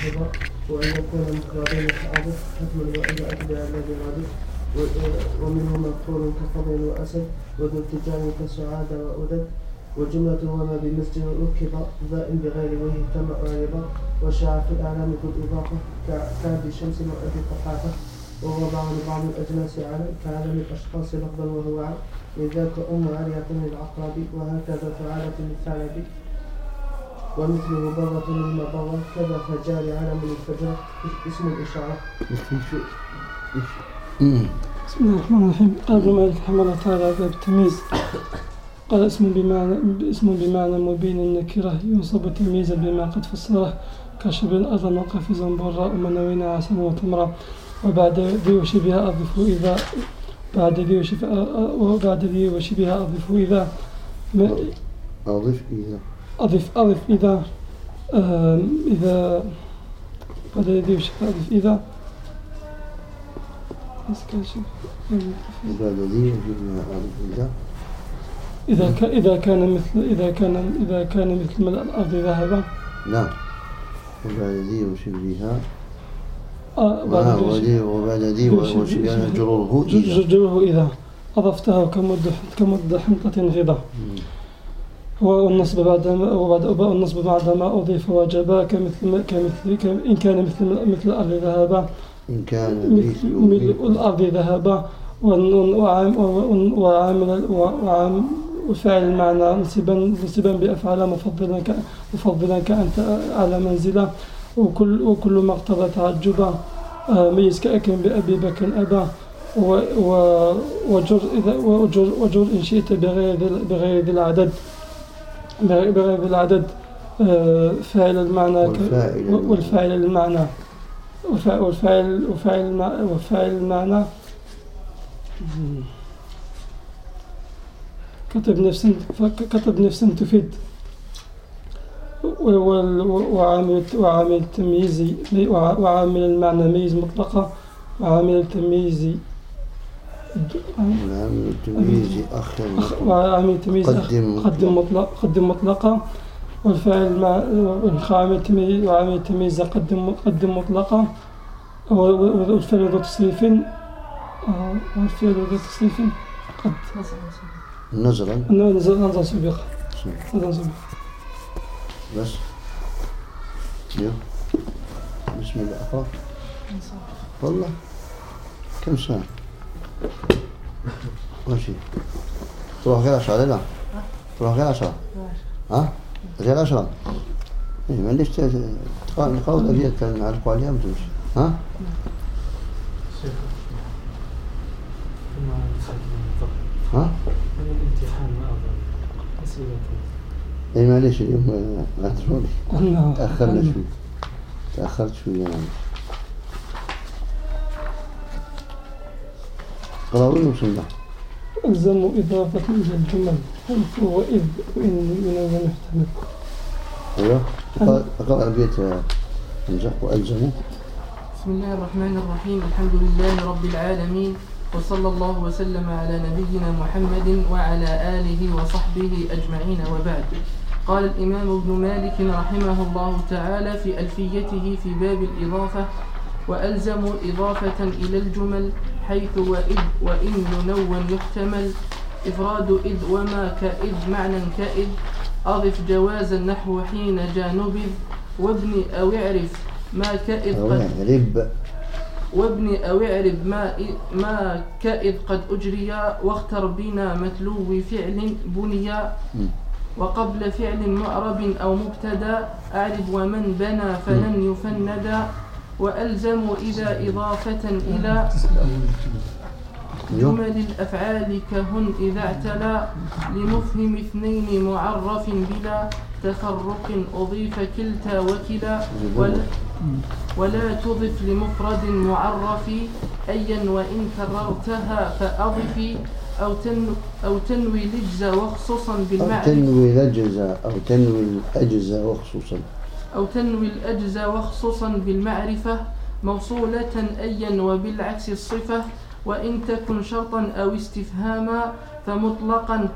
ركب، وأن يكون مخربين كأضف حكم وإذا أتبع الذي غدر، ومنه مذكور كفضل وأسد، وذو ارتجال كسعادة وأدد، وجملة وما بمسجد ركب ذائم بغير وجه تم غالبا، وشاع في الأعلام ذو الإضافة كعبد الشمس وأبي قحافة، ووضع لبعض الأجناس على كعالم الأشخاص لفظا وهو عام، من ذاك عالية للعقرب، وهكذا فعالة للثعلب، ومثله برة للمبرة، كذا فجار علم للفجرة اسم الإشارة. بسم الله الرحمن الرحيم. قال ابن مالك رحمه الله تعالى باب التمييز. قال اسم بمعنى مبين النكرة ينصب تمييزا بما قد فسره كشبه أظن قفزا براء ومنوين عسل وتمرة، وبعد ذي وشبهها أضف إذا بعد ذي وشبهها أضف إذا أضف إذا إذا بعد ذي وشبهها أضف إذا إذا كان مثل ملء الأرض ذهبا. نعم. وبعد ذي وشبهها وبعد ذي وشبهها جروره إذا أضفتها كمد حنطة غضة. والنصب بعدما أضيف وجبا كمثل إن كان مثل الأرض ذهبا، إن كان ملء الأرض ذهبا، وفعل المعنى نسبا بأفعال مفضلا كأنت على منزله، وكل ما اقتضى تعجبا ميز كأكن بأبي بكر أبا، وجر إن شئت بغير ذي العدد فاعل المعنى والفاعل المعنى وفاعل المعنى كتب نفسا تفيد، وعامل التمييز وعامل المعنى ميز مطلقة، وعامل التمييز قدم مطلقة، وعامل التمييز قدم مطلقة، والفعل ذو تصريف قد نزل سبق بس بسم الله أخاف والله كم سنة ماشي تروح غير 10 لا تروح غير 10 ها غير 10 ما عنديش تقاوم أبيات كان نعرفوا عليها وتمشي ها ها اي معليش اليوم اعتذروني تأخرت شوية يعني. قراوين وصلنا ألزم إضافة إلى الجمل حيث وإذ وإن من المحتمل. أيوه أقرأ البيت حمزة. وألزموا. بسم الله الرحمن الرحيم. الحمد لله رب العالمين، وصلى الله وسلم على نبينا محمد وعلى آله وصحبه أجمعين، وبعد. قال الإمام ابن مالك رحمه الله تعالى في ألفيته في باب الإضافة: وألزم إضافة إلى الجمل حيث وإذ وإن ينون يحتمل، إفراد إذ وما كإذ معنى كإذ، أضف جوازا نحو حين جا نبذ، وابن أو اعرف ما كإذ ما كإذ قد أجريا، واختر بنا متلو فعل بنيا، وقبل فعل معرب أو مبتدا أعرب ومن بنى فلن يفندا، وألزم إذا إضافة إلى جمل الأفعال كهن إذا اعتلى، لمفهم اثنين معرف بلا تفرق أضيف كلتا وكلا، ولا تضف لمفرد معرف أيا وإن كررتها فأضفي، أو تنوي الأجزاء وخصوصا بالمعرفة، أو تنوي الأجزاء وخصوصا بالمعرفة، موصولة أيا وبالعكس الصفة، وإن تكن شرطا أو استفهاما فمطلقا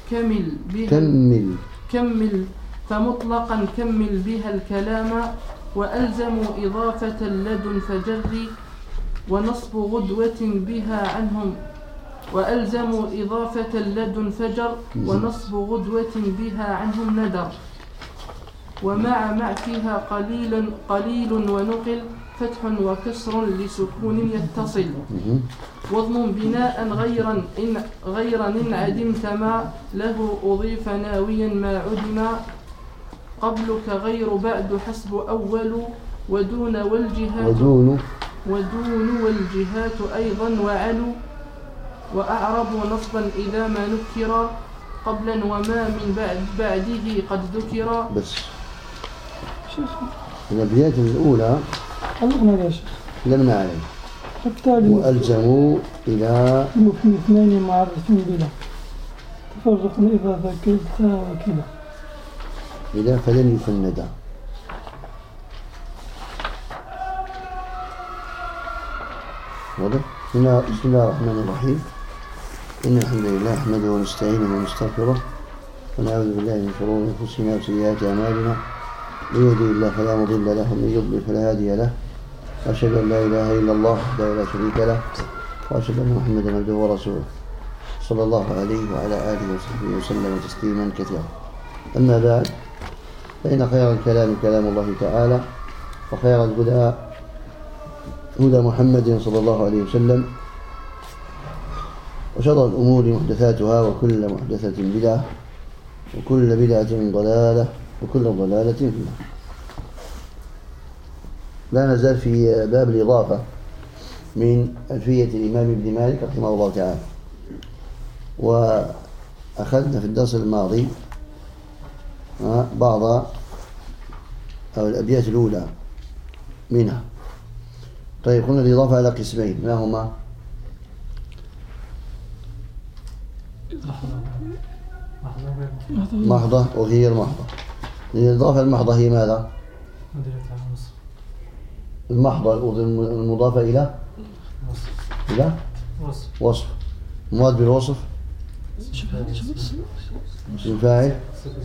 كمل فمطلقا كمل بها الكلام، وألزموا إضافة لدن فجر ونصب غدوة بها عنهم وألزموا إضافة لدن فجر ونصب غدوة بها عنهم ندر ومع فيها قليل ونقل فتح وكسر لسكون يتصل واضم بناء غير إن عدمت ما له أضيف ناويا ما عدم قبلك غير بعد حسب أول ودون والجهات أيضا وعلو وأعرب نصبا إذا ما نكر قبلا وما من بعده قد ذكر. بس الأبيات الأولى علقنا يا شيخ لم نعلم حتى وألزموا إلى مفهم اثنين معرف بلا تفرق إذا ذكرت وكلا إلى فلن يفندا. واضح؟ بسم الله الرحمن الرحيم. إن الحمد لله نحمده ونستعينه ونستغفره ونعوذ بالله من شرور أنفسنا وسيئات أعمالنا من يهده الله فلا مضل له ومن يضلل فلا هادي له وأشهد أن لا إله إلا الله وحده لا شريك له وأشهد أن محمدا عبده ورسوله صلى الله عليه وعلى آله وصحبه وسلم تسليما كثيرا. أما بعد فإن خير الكلام كلام الله تعالى وخير الهدى هدى محمد صلى الله عليه وسلم وشر الأمور محدثاتها وكل محدثة بدعة وكل بدعة ضلالة وكل ضلالة في النار. لا نزال في باب الإضافة من ألفية الإمام ابن مالك رحمه الله تعالى. وأخذنا في الدرس الماضي بعض أو الأبيات الأولى منها. طيب قلنا الإضافة على قسمين، ما هما؟ محضة وغير محضة. الإضافة المحضة هي ماذا؟ المحضة المضافة إلى وصف مراد بالوصف اسم فاعل.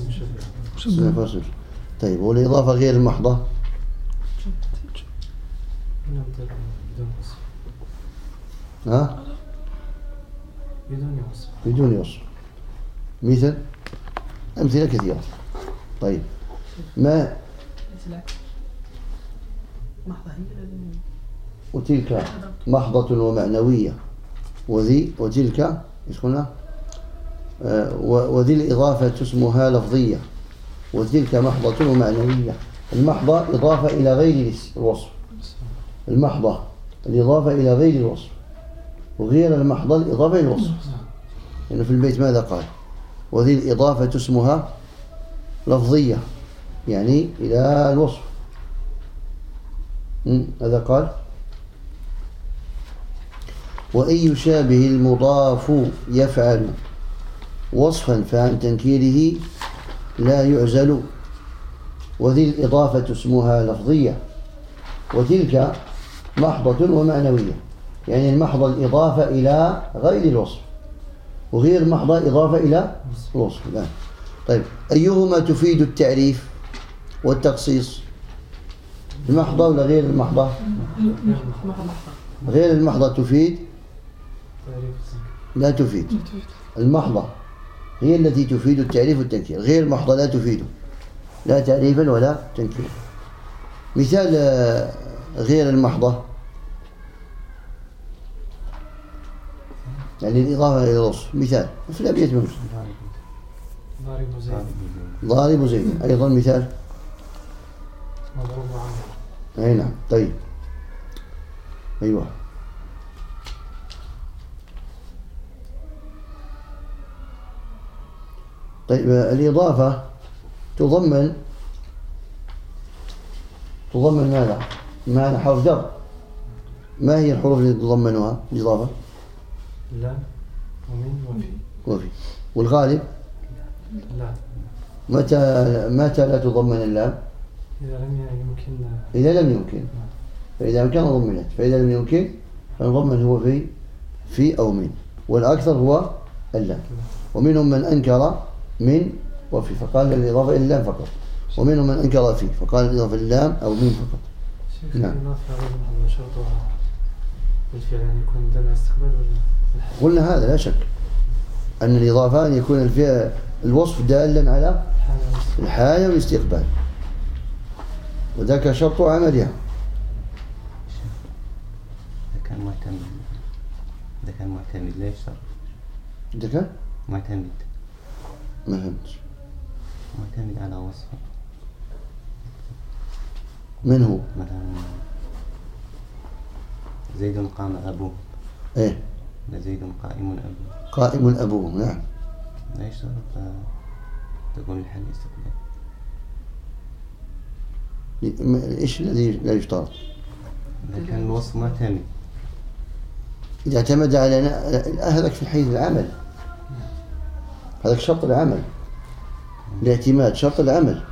طيب والإضافة غير المحضة بدون وصف. مثل أمثلة كثيرة. طيب ما وتلك محضة ومعنوية وتلك وذي الإضافة اسمها لفظية وتلك محضة ومعنوية. المحضة إضافة إلى غير الوصف. المحضة الإضافة إلى غير الوصف وغير المحضة الإضافة إلى الوصف. يعني في البيت ماذا قال؟ وذي الإضافة اسمها لفظية يعني إلى الوصف. هذا قال وإن يشابه المضاف يفعل وصفا فعن تنكيره لا يعزل وذي الإضافة اسمها لفظية وتلك محضة ومعنوية. يعني المحضة الإضافة إلى غير الوصف وغير محضة إضافة إلى الوصف. لا. طيب أيهما تفيد التعريف والتخصيص؟ المحضة ولا غير المحضة؟ غير المحضة تفيد؟ لا تفيد. المحضة هي التي تفيد التعريف والتنكير، غير المحضة لا تفيد لا تعريفا ولا تنكيرا. مثال غير المحضة يعني الإضافة إلى الوصف. مثال في الأبيات من ضارب زيد أيضا مثال أي نعم. طيب أيوة طيب الإضافة تضمن ماذا؟ معنى حرف جر. ما هي الحروف التي تضمنها الإضافة؟ لا ومن وفي. والغالب لا. متى لا تضمن اللام؟ إذا لم يمكن. فإذا أمكن ضمنت، فإذا لم يمكن فنضمن هو في أو من، والأكثر هو اللام. ومنهم من أنكر من وفي فقال الإضافة إلى اللام فقط، ومنهم من أنكر فيه فقال الإضافة اللام أو مين فقط. شيخ نعم. الإضافة غير محضرة شرطها بالفعل يعني يكون دم استقبال ولا الحال؟ قلنا هذا لا شك أن الإضافة أن يكون الوصف دالا على الحالة والاستقبال، وذاك شرط عملها. إذا كان معتمد لا يشترط. إذا كان معتمد ما فهمتش. معتمد على وصف من هو؟ مثلا زيد قام أبوه. إيه لا زيد قائم أبوه. قائم أبوه. نعم. لا يشترط تكون الحال استقبال. إيش الذي لا يشترط؟ إذا كان الوصف معتمد. إذا اعتمد على هذاك في حيز العمل، هذاك شرط العمل. الاعتماد شرط العمل،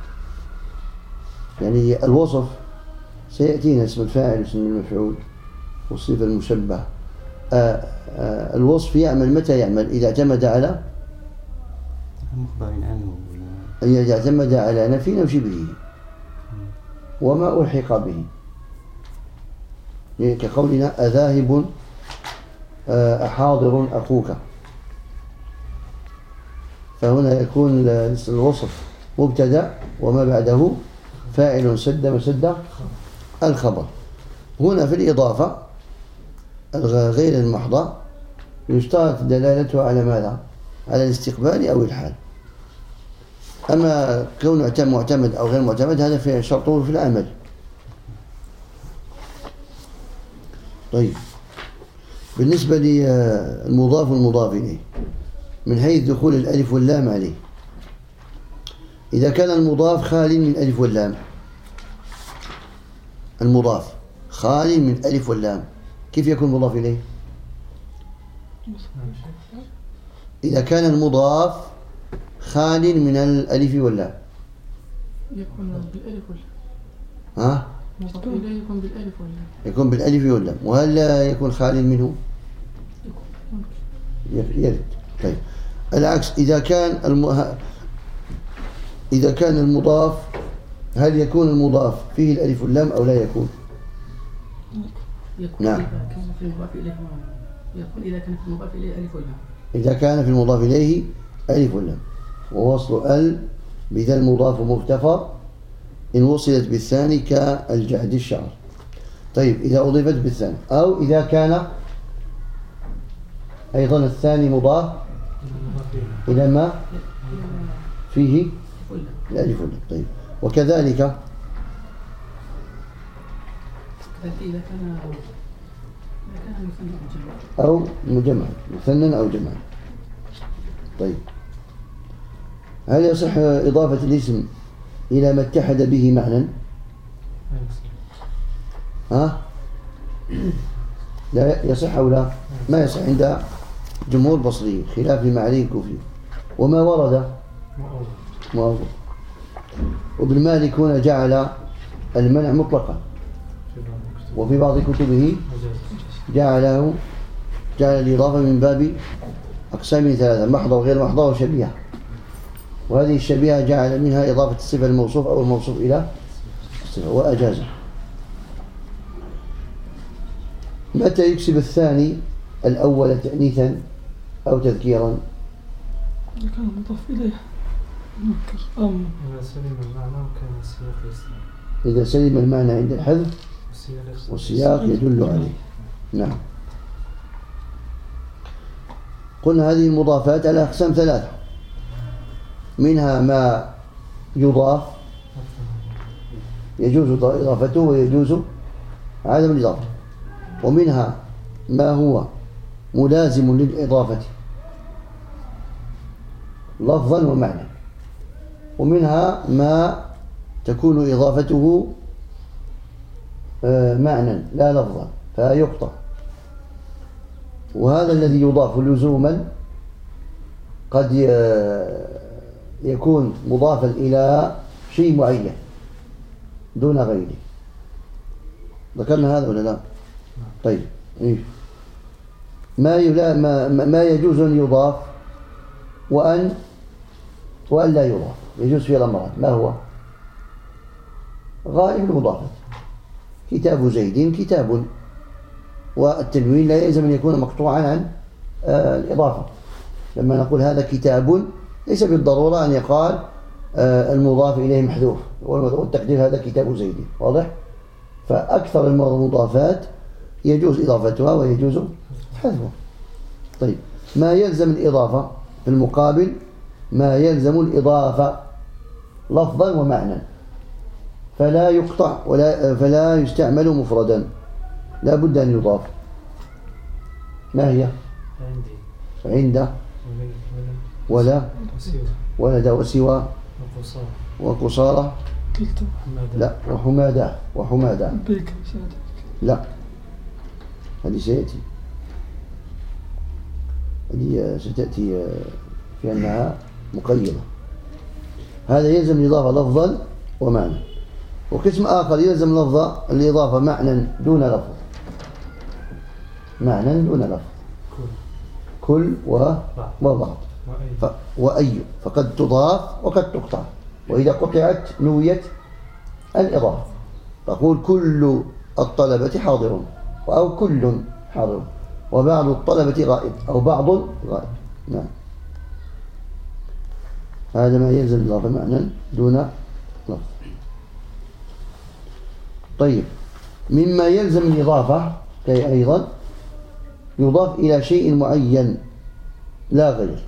يعني الوصف سيأتينا اسم الفاعل واسم المفعول والصفة المشبهة. الوصف يعمل متى يعمل؟ إذا اعتمد على مخبر عنه، إذا اعتمد على نفي أو شبهه وما ألحق به، يعني كقولنا أذاهب أحاضر أخوك، فهنا يكون الوصف مبتدأ وما بعده فاعل سد مسد الخبر. هنا في الإضافة غير المحضة يشترط دلالته على ماذا؟ على الاستقبال أو الحال. أما كونه معتمد أو غير معتمد هذا في شرطه في العمل. طيب، بالنسبة للمضاف والمضاف إليه من حيث دخول الألف واللام عليه، إذا كان المضاف خالي من الألف واللام، المضاف خالي من الألف واللام، كيف يكون مضاف إليه؟ إذا كان المضاف خالي من الألف واللام يكون بالألف واللام. ها؟ مضاف إليه يكون بالألف واللام. يكون بالألف واللام، وهل لا يكون خالي منه؟ يرد. طيب، العكس إذا كان المضاف، هل يكون المضاف فيه الألف واللام أو لا يكون؟ نعم. إذا كان في المضاف إليه يكون إذا كان في المضاف إليه ألف واللام. إذا كان في المضاف إليه ألف واللام، ووصل ال بذا المضاف مغتفر إن وصلت بالثاني كالجعد الشعر. طيب، إذا أضيفت بالثاني، أو إذا كان أيضا الثاني مضاف إلى ما فيه الألف واللام. طيب، وكذلك إذا كان أو مجمع، مثنى أو جمع. طيب، هل يصح إضافة الاسم إلى ما اتحد به معنى؟ ها؟ لا يصح أو لا؟ ما يصح عند جمهور البصريين خلاف ما عليه الكوفي. وما ورد مؤول. وابن مالك هنا جعل المنع مطلقا، وفي بعض كتبه جعل الإضافة من باب أقسام ثلاثة: محضة وغير محضة وشبيهة. وهذه الشبيهة جعل منها إضافة الصفة الموصوف أو الموصوف إلى الصفة وأجازه. متى يكسب الثاني الأول تأنيثا أو تذكيرا؟ إذا كان مضاف إليه منكر إذا سلم المعنى وكان السياق يسلم. إذا سلم المعنى عند الحذف والسياق يدل عليه. نعم. قلنا هذه المضافات على أقسام ثلاثة: منها ما يضاف يجوز إضافته ويجوز عدم الإضافة، ومنها ما هو ملازم للإضافة لفظا ومعنى، ومنها ما تكون إضافته معنى لا لفظا فيقطع. وهذا الذي يضاف لزوما قد يكون مضافا إلى شيء معين دون غيره. ذكرنا هذا ولا لا؟ طيب، ما يجوز أن يضاف وأن لا يضاف، يجوز في الأمران. ما هو؟ غالب المضافات. كتاب زيد كتاب، والتنوين لا يلزم أن يكون مقطوعا عن الإضافة. لما نقول هذا كتاب ليس بالضرورة أن يقال المضاف إليه محذوف، والتقدير هذا كتاب زيد. واضح؟ فأكثر المضافات يجوز إضافتها ويجوز حذفها. طيب، ما يلزم الإضافة في المقابل ما يلزم الإضافة لفظا ومعنى، فلا يقطع فلا يستعمل مفردا، لا بد أن يضاف. ما هي؟ عند ولا ولد وسوى وقصارى لا وحمادة لا، هذه سيأتي، هذه ستأتي في أنها مقيدة. هذا يلزم الإضافة لفظا ومعنى. وقسم آخر يلزم الإضافة معنى دون لفظ، معنى دون لفظ، كل وبعض وأي، فقد تضاف وقد تقطع، وإذا قطعت نويت الإضافة. تقول كل الطلبة حاضرون، أو كل حاضر، وبعض الطلبة غائب، أو بعض غائب. نعم، هذا ما يلزم الإضافة معنى دون لفظ. طيب، مما يلزم الإضافة كي أيضا يضاف إلى شيء معين لا غير،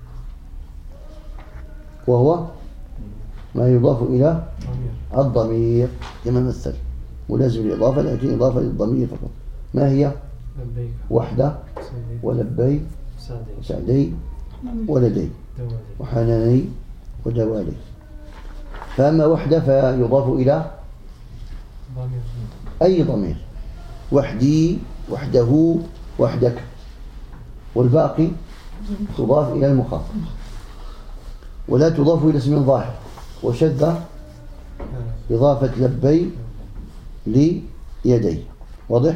وهو ما يضاف إلى الضمير كما مثل، ولازم الإضافة لكن إضافة للضمير فقط. ما هي؟ وحدة ولبي وسعدي ولدي وحناني ودوالي. فأما وحدة فيضاف إلى أي ضمير، وحدي، وحده، وحدك، والباقي تضاف إلى المخاطب ولا تضاف إلى اسم ظاهر. وشذ إضافة لبي ليدي. واضح؟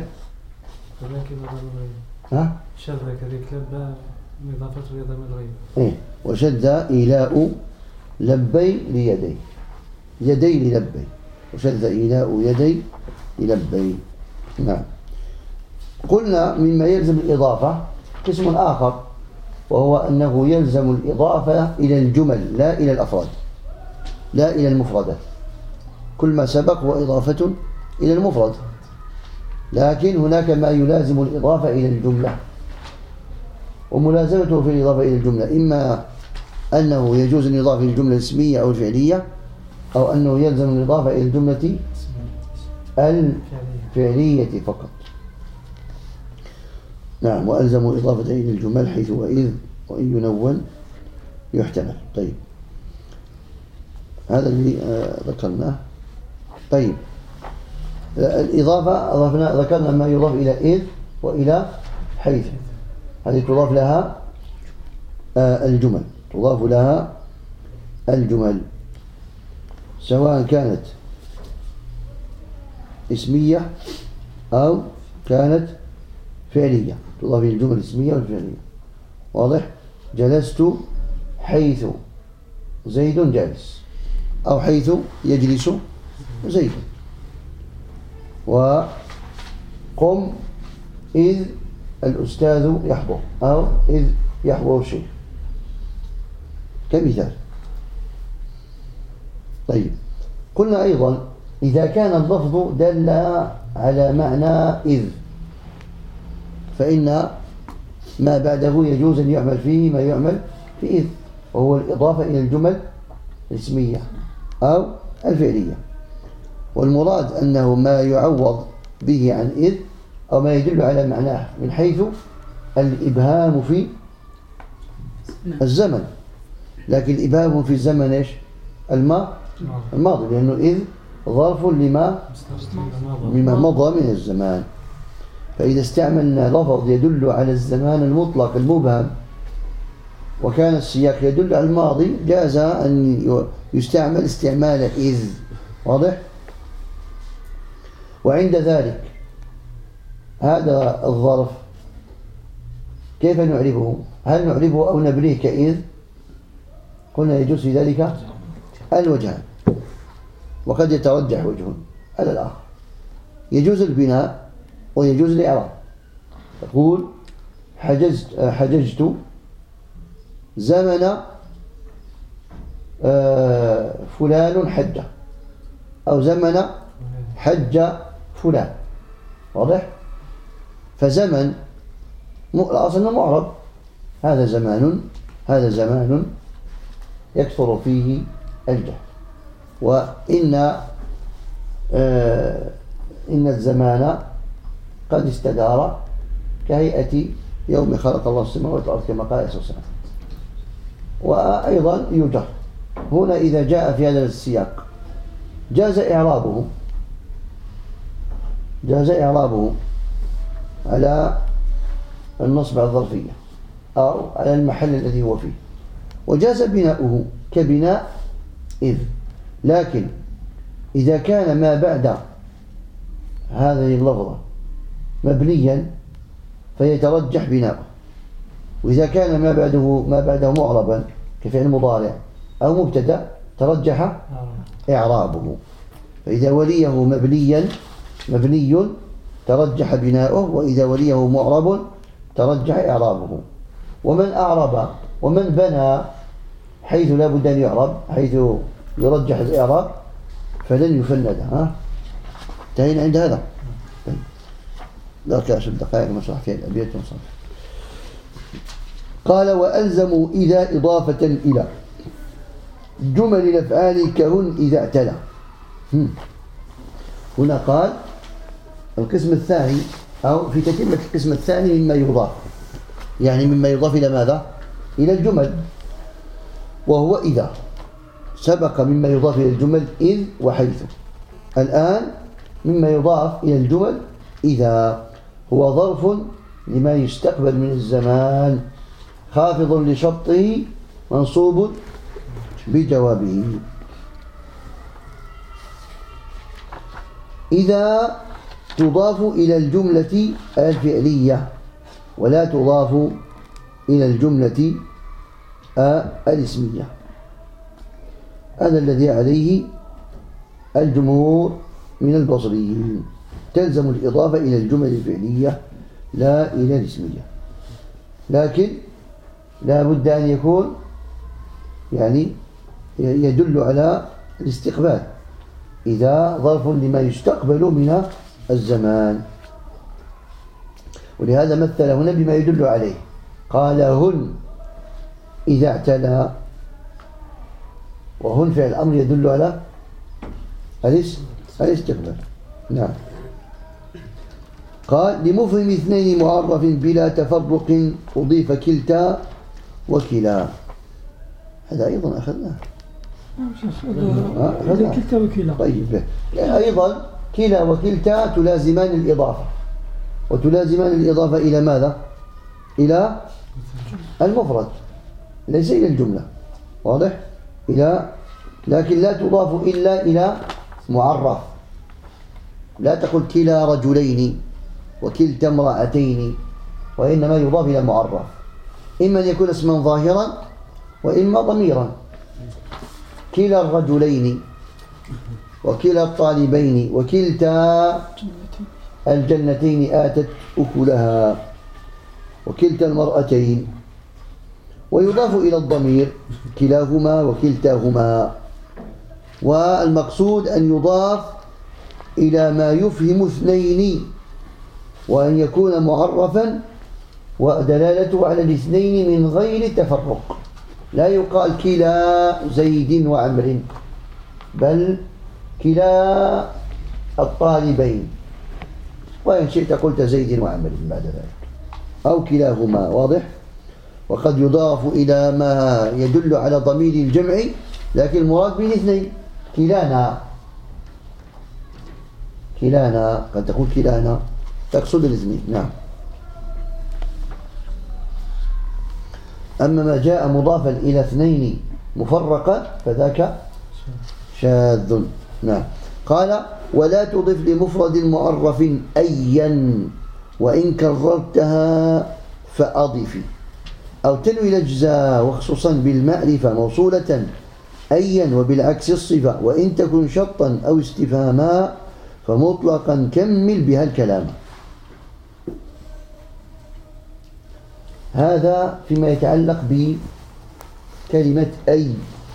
ها؟ شذ كذلك لبى إضافة لضمير غير. إيه، وشذ إيلاء لبي ليدي، يدي للبي، وشذ إيلاء يدي للبي. نعم. قلنا مما يلزم الإضافة قسم آخر، وهو أنه يلزم الإضافة إلى الجمل لا إلى الأفراد، لا إلى المفردات. كل ما سبق هو إضافة إلى المفرد، لكن هناك ما يلازم الإضافة إلى الجملة. وملازمته في الإضافة إلى الجملة إما أنه يجوز أن يضاف إلى الجملة الاسمية أو الفعلية، أو أنه يلزم الإضافة إلى الجملة الفعلية فقط. نعم، وألزم الإضافة إلى الجمل حيث وإذ وإن ينون يحتمل. طيب، هذا اللي ذكرناه. طيب، الإضافة ذكرنا ما يضاف إلى إذ وإلى حيث، هذه تضاف لها الجمل، تضاف لها الجمل سواء كانت اسمية أو كانت فعلية، تضاف إلى الجمل الاسمية والفعلية. واضح؟ جلست حيث زيد جالس، أو حيث يجلس زيد. وقم إذ الأستاذ يحضر، أو إذ يحضر الشيخ كمثال. طيب، قلنا أيضا إذا كان اللفظ دل على معنى إذ فإن ما بعده يجوز أن يعمل فيه ما يعمل في إذ، وهو الإضافة إلى الجمل الاسمية أو الفعلية. والمراد أنه ما يعوض به عن إذ أو ما يدل على معناه، من حيث الإبهام في الزمن. لكن الإبهام في الزمن إيش؟ الماضي، لأنه إذ ظرف لما مضى من الزمان. فإذا استعملنا لفظ يدل على الزمان المطلق المبهم وكان السياق يدل على الماضي، جاز أن يستعمل استعمال إذ. واضح؟ وعند ذلك هذا الظرف كيف نعرفه؟ هل نعرفه أو نبنيه كإذ؟ قلنا يجوز في ذلك الوجهان. وقد يترجح وجه على الآخر. يجوز البناء ويجوز الإعراب. تقول حججت زمن فلان حج، أو زمن حج فلان. واضح؟ فزمن الأصل معرب، هذا زمان يكثر فيه الجهل. وإن الزمان قد استدار كهيئة يوم خلق الله السماوات والأرض كما قال عليه الصلاة والسلام. وأيضا يجر هنا إذا جاء في هذا السياق جاز إعرابه على النصب على الظرفية أو على المحل الذي هو فيه، وجاز بناؤه كبناء إذ. لكن إذا كان ما بعد هذه اللفظة مبنيا فيترجح بناؤه، وإذا كان ما بعده معربا كفعل مضارع أو مبتدأ ترجح إعرابه. فإذا وليه مبني ترجح بناؤه، وإذا وليه معرب ترجح إعرابه. ومن أعرب ومن بنى حيث لا بد أن يعرب، حيث يرجح الإعراب، فلن يفند. انتهينا عند هذا. ذاك 10 دقائق نشرح فيها الأبيات ونصرف. قال وألزموا إذا إضافة إلى جمل الأفعال كهن إذا اعتلى. هنا قال القسم الثاني، أو في تتمة القسم الثاني مما يضاف، يعني مما يضاف إلى ماذا؟ إلى الجمل، وهو إذا. سبق مما يضاف إلى الجمل إذ وحيث. الآن مما يضاف إلى الجمل إذا هو ظرف لما يستقبل من الزمان، خافض لشرطه منصوب بجوابه. إذا تضاف إلى الجملة الفعلية ولا تضاف إلى الجملة الاسمية. هذا الذي عليه الجمهور من البصريين. تلزم الإضافة إلى الجمل الفعلية لا إلى الاسمية، لكن لا بد أن يكون يعني يدل على الاستقبال. إذا ظرف لما يستقبل من الزمان، ولهذا مثل هنا بما يدل عليه. قال هن إذا اعتلى، وهن فعل الأمر يدل على الاستقبال. نعم. قال لمفهم اثنين معرف بلا تفرق أضيف كلتا وكلا. هذا أيضا أخذناه. كلتا وكلا. طيب، أيضا كلا وكلتا تلازمان الإضافة، وتلازمان الإضافة إلى ماذا؟ إلى المفرد ليس إلى الجملة. واضح؟ لكن لا تضاف إلا إلى معرف. لا تقل كلا رجلين وكلتا امرأتين، وإنما يضاف إلى معرف، إما أن يكون اسما ظاهرا وإما ضميرا. كلا الرجلين وكلا الطالبين وكلتا الجنتين آتت أكلها وكلتا المرأتين. ويضاف إلى الضمير كلاهما وكلتاهما. والمقصود أن يضاف إلى ما يفهم اثنين، وأن يكون معرفا ودلالته على الاثنين من غير تفرق. لا يقال كلا زيد وعمر، بل كلا الطالبين، وإن شئت قلت زيد وعمر بعد ذلك، أو كلاهما. واضح؟ وقد يضاف إلى ما يدل على ضمير الجمع، لكن المراد به الاثنين. كلانا قد تقول كلانا تقصد الاثنين. نعم. أما ما جاء مضافا إلى اثنين مفرقا فذاك شاذ. نعم. قال ولا تضف لمفرد معرف أيا وإن كررتها فأضفي، أو تنوي الأجزاء وخصوصا بالمعرفة موصولة أيا وبالعكس الصفة، وإن تكن شرطا أو استفهاما فمطلقا كمل بها الكلام. هذا فيما يتعلق بكلمة أي.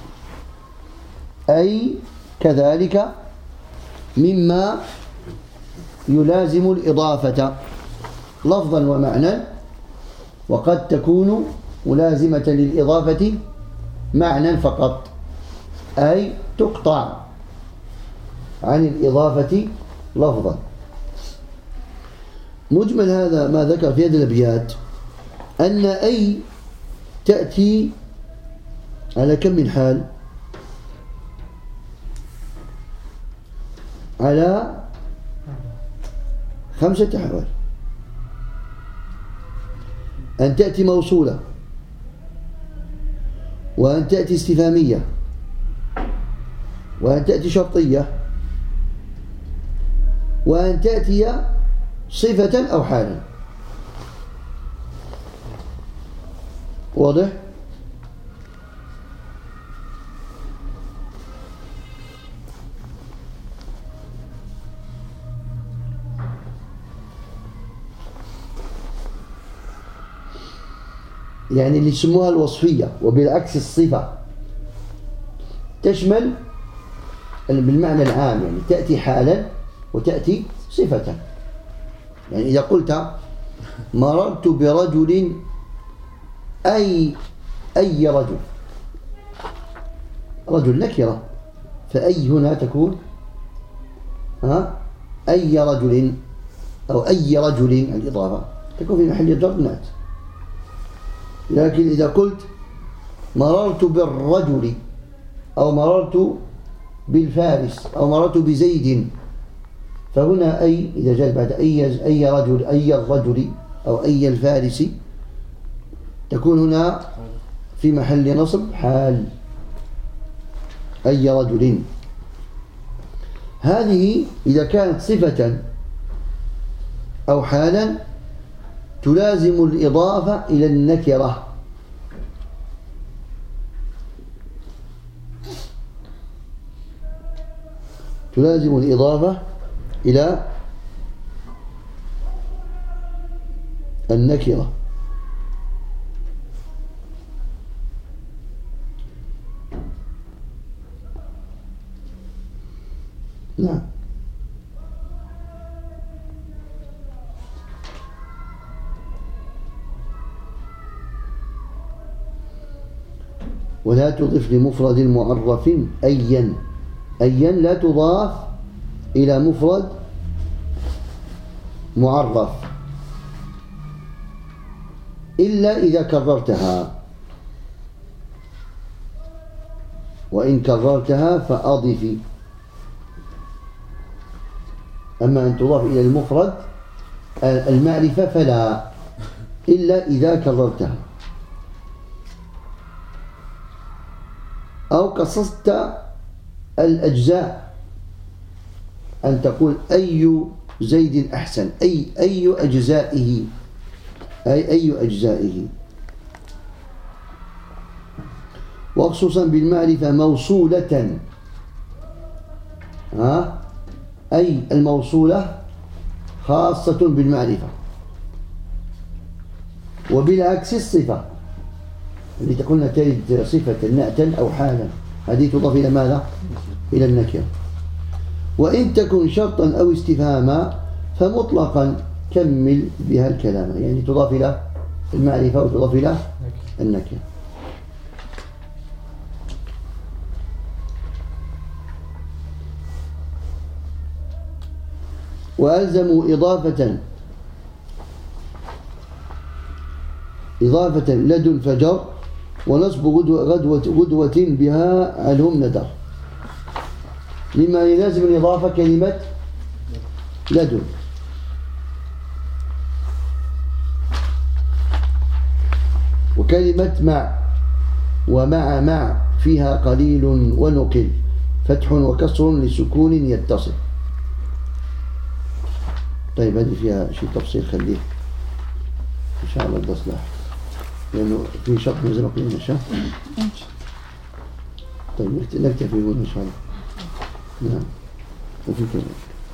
أي كذلك مما يلازم الإضافة لفظا ومعنى، وقد تكون ملازمة للإضافة معنى فقط، أي تقطع عن الإضافة لفظا. مجمل هذا ما ذكر في هذه الأبيات أن أي تأتي على كم من حال؟ على 5 أحوال. أن تأتي موصولة، وأن تأتي استفهامية، وأن تأتي شرطية، وأن تأتي صفة أو حالا. واضح؟ يعني اللي يسموها الوصفية وبالعكس الصفة تشمل بالمعنى العام، يعني تأتي حالا وتأتي صفة. يعني إذا قلت مررت برجل أي رجل، رجل نكرة، فأي هنا تكون أي رجل أو أي رجل، الإضافة تكون في محل جر نات. لكن إذا قلت مررت بالرجل أو مررت بالفارس أو مررت بزيد، فهنا أي إذا جاءت بعد أي رجل، أي الرجل أو أي الفارس، تكون هنا في محل نصب حال، أي رجل. هذه إذا كانت صفة أو حالا تلازم الإضافة إلى النكرة. تلازم الإضافة إلى النكرة. نعم. ولا تضف لمفرد معرف أيا. أيا لا تضاف إلى مفرد معرف إلا إذا كررتها، وإن كررتها فأضفي. أما أن تضاف إلى المفرد المعرفة فلا، إلا إذا كررتها. أو قصصت الأجزاء، أن تقول أي زيد أحسن، أي أجزائه، أي أجزائه. وخصوصا بالمعرفة موصولة، أي الموصولة خاصة بالمعرفة. وبالعكس الصفة اللي تقولنا ترد صفة نعتا أو حالا، هذه تضاف إلى ماذا؟ إلى النكرة. وإن تكن شرطا أو استفهاما فمطلقا كمل بها الكلام، يعني تضاف إلى المعرفة وتضاف إلى النكرة. وألزموا إضافة لدن فجر، ونصب غدوة بها عنهم ندر. مما يلازم الإضافة كلمة لدن. وكلمة مع، ومع فيها قليل ونقل، فتح وكسر لسكون يتصل. طيب هذه فيها شيء تفصيل، خليه إن شاء الله الدرس لاحق، لأنه في شرح زي ما قلنا. طيب نكتفي هنا إن شاء الله. نعم وفي كذا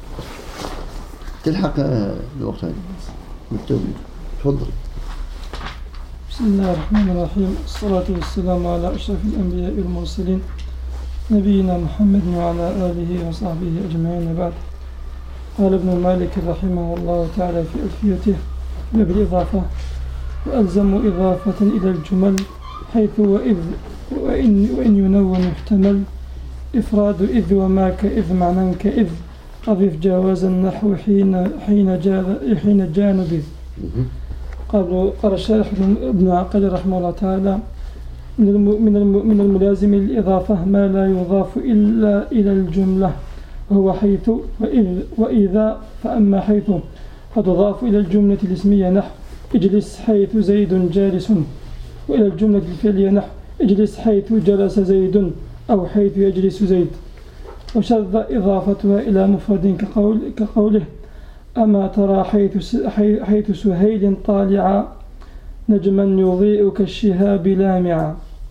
تلحق الوقت هذا بالتوبة. تفضل. بسم الله الرحمن الرحيم. الصلاة والسلام على أشرف الأنبياء والمرسلين نبينا محمد وعلى آله وصحبه أجمعين. بعد. قال ابن مالك رحمه الله تعالى في ألفيته باب الإضافة: وألزم إضافة إلى الجمل حيث وإذ وإن ينون يحتمل إفراد إذ وما كإذ معنى كإذ أضف جواز النحو حين جانب. قال الشارح ابن عقيل رحمه الله تعالى: من الملازم الإضافة ما لا يضاف إلا إلى الجملة وهو حيث وإذا. فأما حيث فتضاف إلى الجملة الاسمية نحو اجلس حيث زيد جالس، وإلى الجملة الفعلية نحو اجلس حيث جلس زيد أو حيث يجلس زيد. وشذ إضافتها إلى مفرد كقوله: أما ترى حيث سهيل طالعا نجما يضيء كالشهاب لامعا.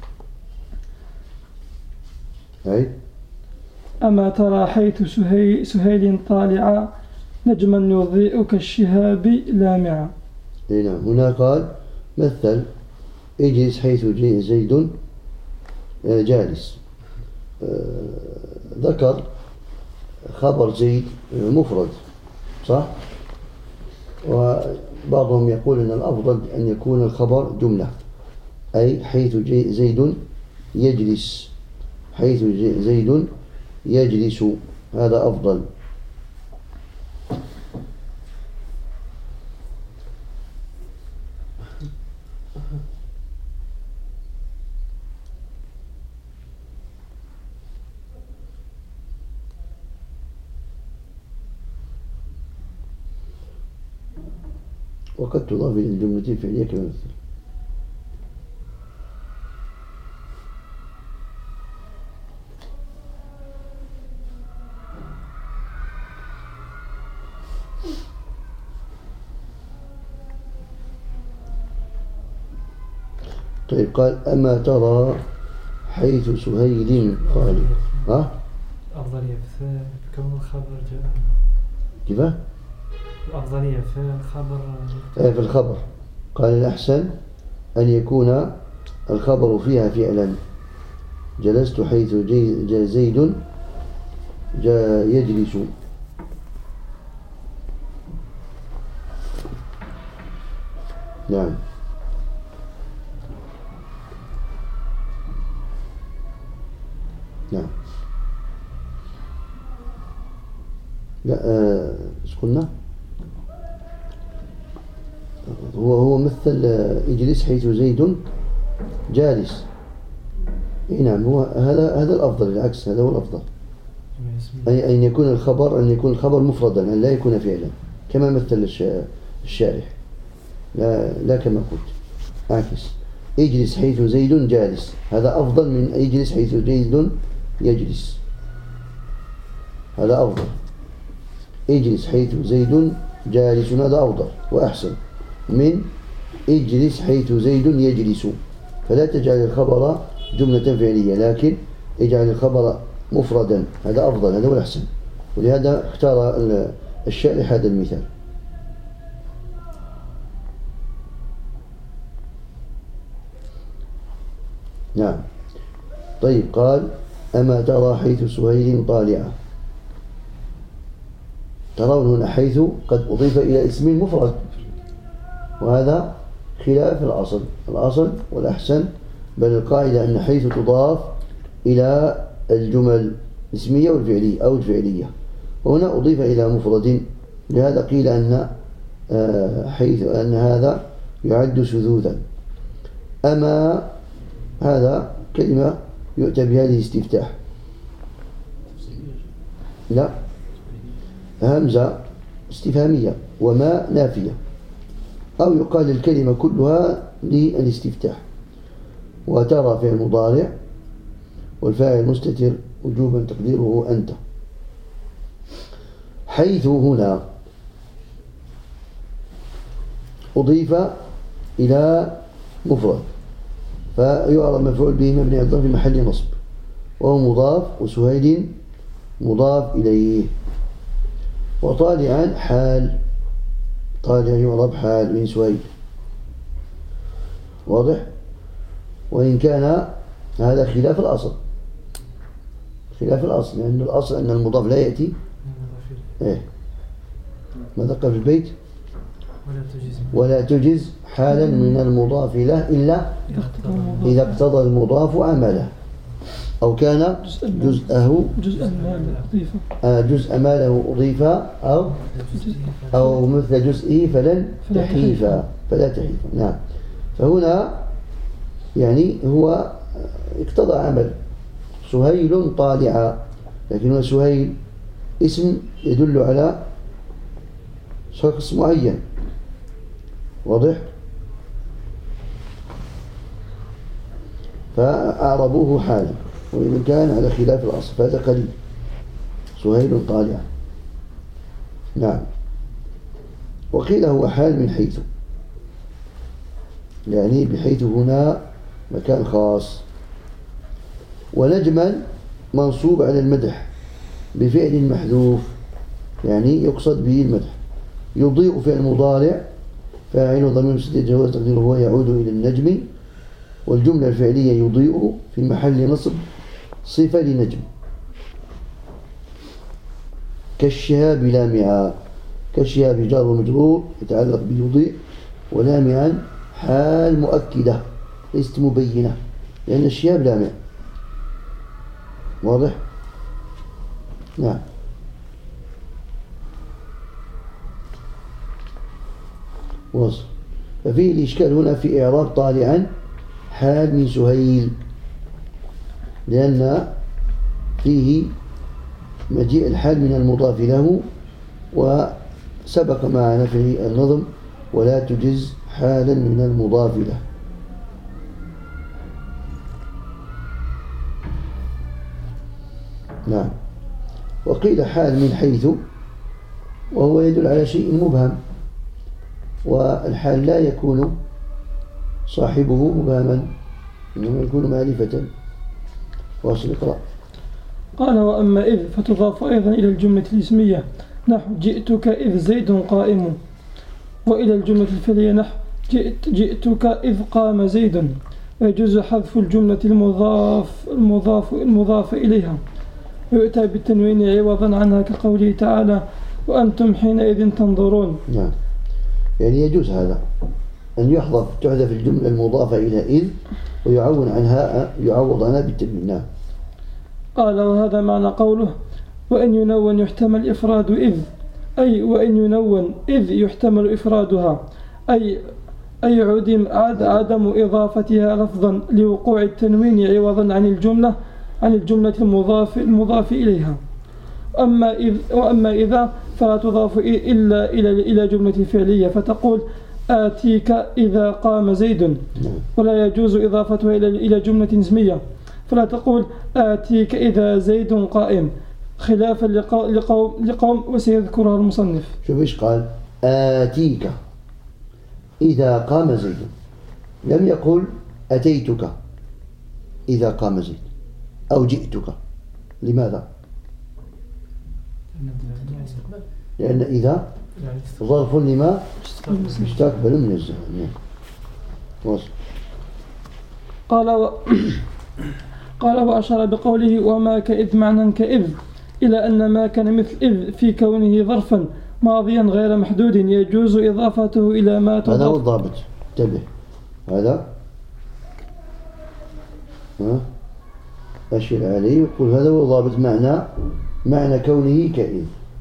أما ترى حيث سهيل طالعا نجما يضيء كالشهاب لامعا. نعم. هنا قال مثل اجلس حيث زيد جالس. ذكر خبر زيد مفرد صح؟ وبعضهم يقول أن الأفضل أن يكون الخبر جملة، أي حيث زيد يجلس، حيث زيد يجلس، هذا أفضل. وقد تضاف إلى الجملة الفعلية كما مثل. طيب قال: أما ترى حيث سهيل قال الأفضلية في كون الخبر جاء. كيف؟ الأفضلية في الخبر. في الخبر قال: الأحسن أن يكون الخبر فيها فعلا. جلست حيث زيد يجلس. نعم. نعم. لا ايش قلنا؟ هو مثل اجلس حيث زيد جالس. نعم. هو هذا الأفضل، العكس هذا هو الأفضل. أن يكون الخبر مفردا، أن لا يكون فعلا كما مثل الشارح، لا كما قلت، عكس. اجلس حيث زيد جالس، هذا أفضل من اجلس حيث زيد يجلس، هذا أفضل. اجلس حيث زيد جالس، هذا أفضل وأحسن من اجلس حيث زيد يجلس. فلا تجعل الخبر جملة فعلية، لكن اجعل الخبر مفردا، هذا أفضل، هذا هو الأحسن. ولهذا اختار الشارح هذا المثال. نعم. طيب قال: أما ترى حيث سهيل طالعا. ترون هنا حيث قد أضيف إلى اسم مفرد، وهذا خلاف الأصل والأحسن، بل القاعدة أن حيث تضاف إلى الجمل الاسمية والفعلية أو الفعلية، وهنا أضيف إلى مفرد. لهذا قيل أن حيث أن هذا يعد شذوذا. أما هذا كلمة يؤتى بها للاستفتاح، لا، همزة استفهامية وما نافية، أو يقال الكلمة كلها للاستفتاح. وترى فعل مضارع، والفاعل مستتر وجوبا تقديره أنت. حيث هنا أضيف إلى مفرد، فيعرب مفعول به مبني على الضم في محل نصب، وهو مضاف، وسهيل مضاف إليه. وطالعا حال، طالع يعرب حال من سهيل، واضح؟ وإن كان هذا خلاف الأصل، خلاف الأصل، لأن الأصل أن المضاف لا يأتي إيه ماذا قال في البيت؟ ولا تجز حالا من المضاف له إلا إذا اقتضى المضاف عمله أو كان جزء ماله أضيف أو مثل جزئه فلا تحيف. نعم. فهنا يعني هو اقتضى عمل سهيل طالعا، لكن سهيل اسم يدل على شخص معين، واضح؟ فأعربوه حالا، وإن كان على خلاف الأصل فهذا قليل. سهيل طالعا. نعم. وقيل هو حال من حيث، يعني بحيث هنا مكان خاص. ونجما منصوب على المدح بفعل محذوف، يعني يقصد به المدح. يضيء فعل مضارع فاعل ضمير مستتر جواز تقديره هو يعود إلى النجم، والجملة الفعلية يضيء في محل نصب صفة لنجم. كالشهاب لامعا، كالشهاب جار ومجرور يتعلق بيضيء، ولامعا حال مؤكدة ليست مبينة لأن الشهاب لامع، واضح؟ نعم. وصل. ففيه الإشكال هنا في إعراب طالعا حال من سهيل، لأن فيه مجيء الحال من المضاف له، وسبق معنا في النظم ولا تجز حالا من المضاف له. نعم. وقيل حال من حيث، وهو يدل على شيء مبهم، والحال لا يكون صاحبه مبهما، إنما يكون معرفة. واصل اقرأ. قال وأما إذ فتضاف أيضا إلى الجملة الاسمية نحو جئتك إذ زيد قائم، وإلى الجملة الفعلية نحو جئتك إذ قام زيد. ويجوز حذف الجملة المضاف إليها، ويؤتى بالتنوين عوضا عنها كقوله تعالى وأنتم حينئذ تنظرون. نعم. يعني يجوز هذا أن تحذف الجملة المضافة إلى إذ ويعوض عنها بالتنوين. نعم. قال وهذا معنى قوله وإن ينون يحتمل إفراد إذ، أي وإن ينون إذ يحتمل إفرادها، أي عدم إضافتها لفظا لوقوع التنوين عوضا عن الجملة المضاف إليها. وأما إذا فلا تضاف إلا إلى جملة فعلية، فتقول آتيك إذا قام زيد، ولا يجوز إضافتها إلى جملة اسمية، فلا تقول آتيك إذا زيد قائم، خلافا لقوم وسيذكرها المصنف. شوف إيش قال؟ آتيك إذا قام زيد، لم يقل أتيتك إذا قام زيد أو جئتك. لماذا؟ لأن إذا ظرف لما استقبل من الزمن. وصل. قال وأشار بقوله وما كإذ معنى كإذ إلى أن ما كان مثل إذ في كونه ظرفا ماضيا غير محدود يجوز إضافته إلى ما تضاف. هذا هو الضابط، انتبه. هذا أشير عليه يقول هذا هو ضابط معنى كونه كإذ.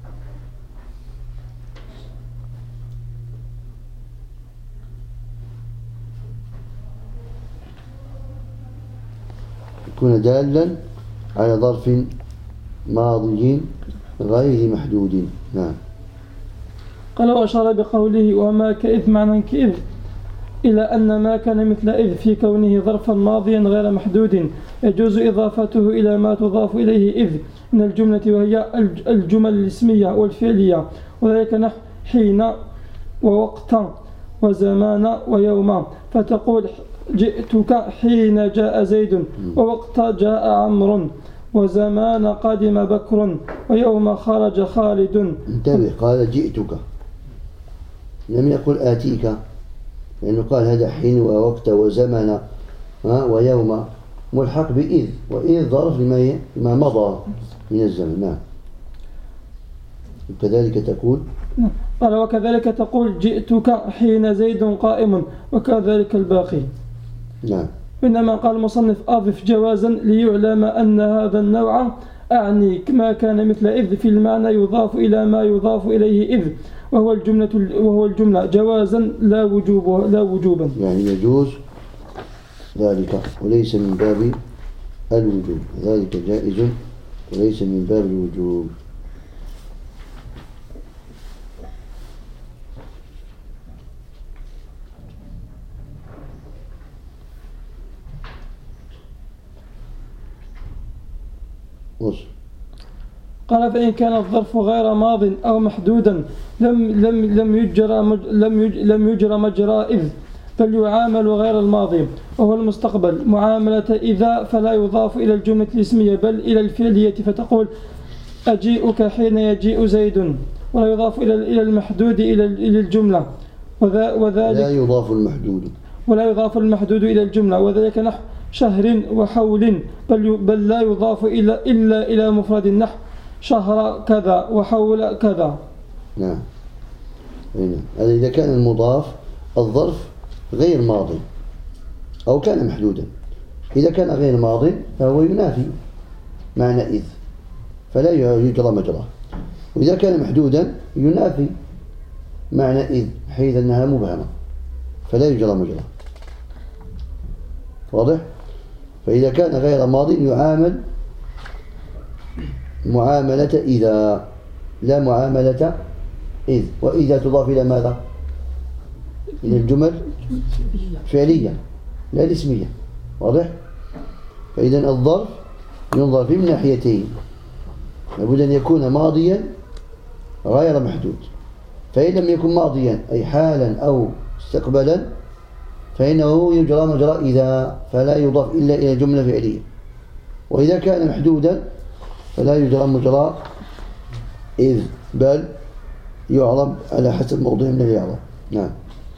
يكون دالا على ظرف ماضي غير محدود. نعم. قال وأشار بقوله وما كإذ معنى كإذ إلى أن ما كان مثل إذ في كونه ظرفا ماضيا غير محدود يجوز إضافته إلى ما تضاف إليه إذ من الجملة، وهي الجمل الاسمية والفعلية، وذلك نحو حين ووقتا وزمان ويوما. جئتك حين جاء زيد ووقت جاء عمرو وزمان قدم بكر ويوم خرج خالد. انتبه، قال جئتك لم يقل آتيك، لأنه قال هذا حين ووقت وزمن ويوم ملحق بإذ، وإذ ظرف لما مضى من الزمن. نعم. وكذلك تقول قال وكذلك تقول جئتك حين زيد قائم وكذلك الباقي. نعم. إنما قال المصنف أضف جوازا ليعلم أن هذا النوع أعني ما كان مثل إذ في المعنى يضاف إلى ما يضاف إليه إذ وهو الجملة جوازا لا وجوبا. يعني يجوز ذلك وليس من باب الوجوب، ذلك جائز وليس من باب الوجوب. قال فإن كان الظرف غير ماض أو محدودا لم يجرى مجرى إذ، بل يعامل غير الماضي وهو المستقبل معاملة إذا، فلا يضاف إلى الجملة الاسمية بل إلى الفعلية، فتقول أجيئك حين يجيء زيد، ولا يضاف إلى المحدود إلى الجملة، وذلك ولا يضاف المحدود إلى الجملة، وذلك نحو شهر وحول، بل لا يضاف إلا إلى مفرد النحو شهر كذا وحول كذا. نعم. هذا إذا كان المضاف الظرف غير ماضي أو كان محدودا. إذا كان غير ماضي فهو ينافي معنى إذ فلا يجرى مجراه، وإذا كان محدودا ينافي معنى إذ حيث أنها مبهمة فلا يجرى مجراه. واضح؟ فإذا كان غير ماضي يعامل معاملة إذا لا معاملة إذ، وإذا تضاف إلى ماذا؟ إلى الجمل فعلية لا الاسمية. واضح؟ فإذا الظرف ينظر فيه من ناحيتين، لابد أن يكون ماضيا غير محدود، فإن لم يكن ماضيا أي حالا أو استقبلا فإنه يجرى مجرى إذا، فلا يضاف إلا إلى جملة فعلية. وإذا كان محدودا فلا يجرى مجرى إذ، بل يعرب على حسب موضع من الإعراب. نعم.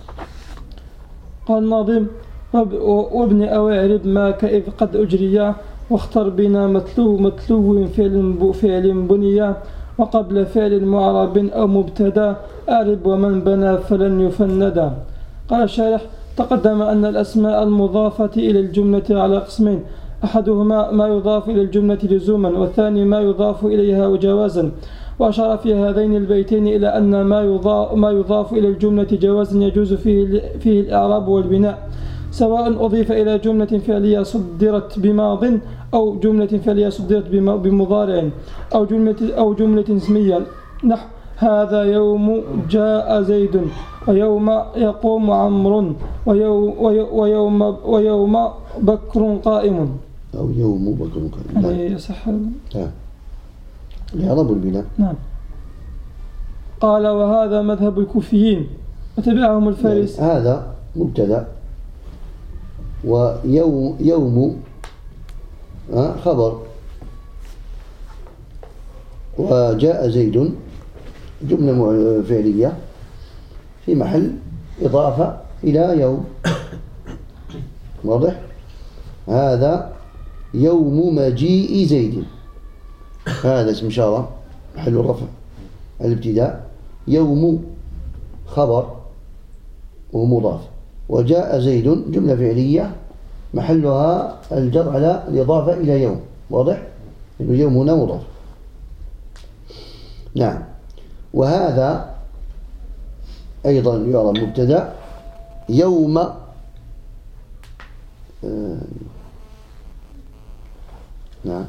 قال الناظم وابن أواعرب ما كإذ قد أجريا، واختر بنا متلو فعل بنيا، وقبل فعل معرب أو مبتدا أعرب ومن بنى فلن يفندا. قال الشارح تقدم أن الأسماء المضافة إلى الجملة على قسمين، أحدهما ما يضاف إلى الجملة لزوما، والثاني ما يضاف إليها جوازا، وأشار في هذين البيتين إلى أن ما يضاف إلى الجملة جوازا يجوز فيه الإعراب والبناء، سواء أضيف إلى جملة فعلية صدرت بماض، أو جملة فعلية صدرت بمضارع، أو جملة اسمية نحو هذا يوم جاء زيد، ويوم يقوم عمرو، ويوم بكر قائم، أو يوم بكر قائم. يعني يصح الإعراب والبناء. نعم. قال وهذا مذهب الكوفيين وتبعهم الفارسي. هذا مبتدأ، ويوم خبر، وجاء زيد جملة فعلية في محل إضافة إلى يوم. واضح؟ هذا يوم مجيء زيد، هذا اسم إشارة محل الرفع الابتداء، يوم خبر ومضاف، وجاء زيد جملة فعلية محلها الجر على الإضافة إلى يوم. واضح؟ يوم هنا مضاف. نعم. وهذا أيضا يعرب مبتدأ، يوم نعم.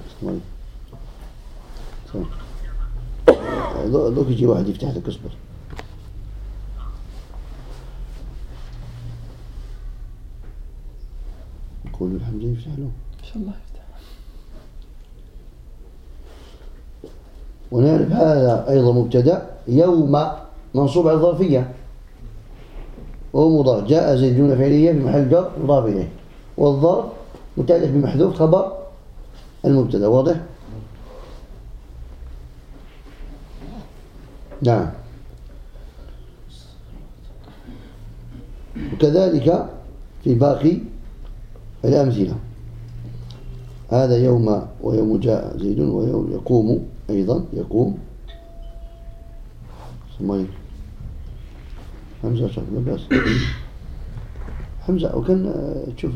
ذوك يجي واحد يفتح لك، اصبر. يقول الحمد لله يفتح له إن شاء الله يفتح. ونعرف هذا أيضا مبتدأ، يوم منصوب على الظرفية، وهو مضاف. جاء زيد جملة فعلية في محل جر مضاف إليه، والظرف متعلق بمحذوف خبر المبتدا. واضح؟ نعم. وكذلك في باقي الأمثلة، هذا يوم ويوم جاء زيد ويوم يقوم أيضا يقوم سمعي حمزة شوف بس حمزة وكان تشوف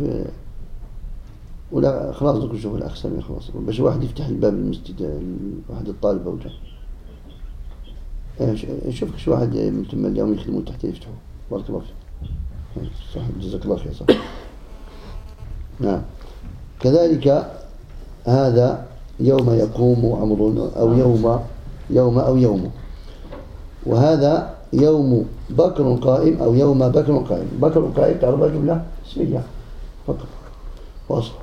ولا خلاص ذكر شوف الأقسام خلاص باش واحد يفتح الباب المسجد واحد الطالب أو جاء شوف شو واحد من ثم اليوم يخدمون تحت يفتحوا. بارك الله فيك. صح جزاك الله خير. صح. نعم. كذلك هذا يوم يقوم أمر أو يوم، وهذا يوم بكر قائم أو يوم بكر قائم. بكر قائم تعرفها جملة اسمية فقط. واصل.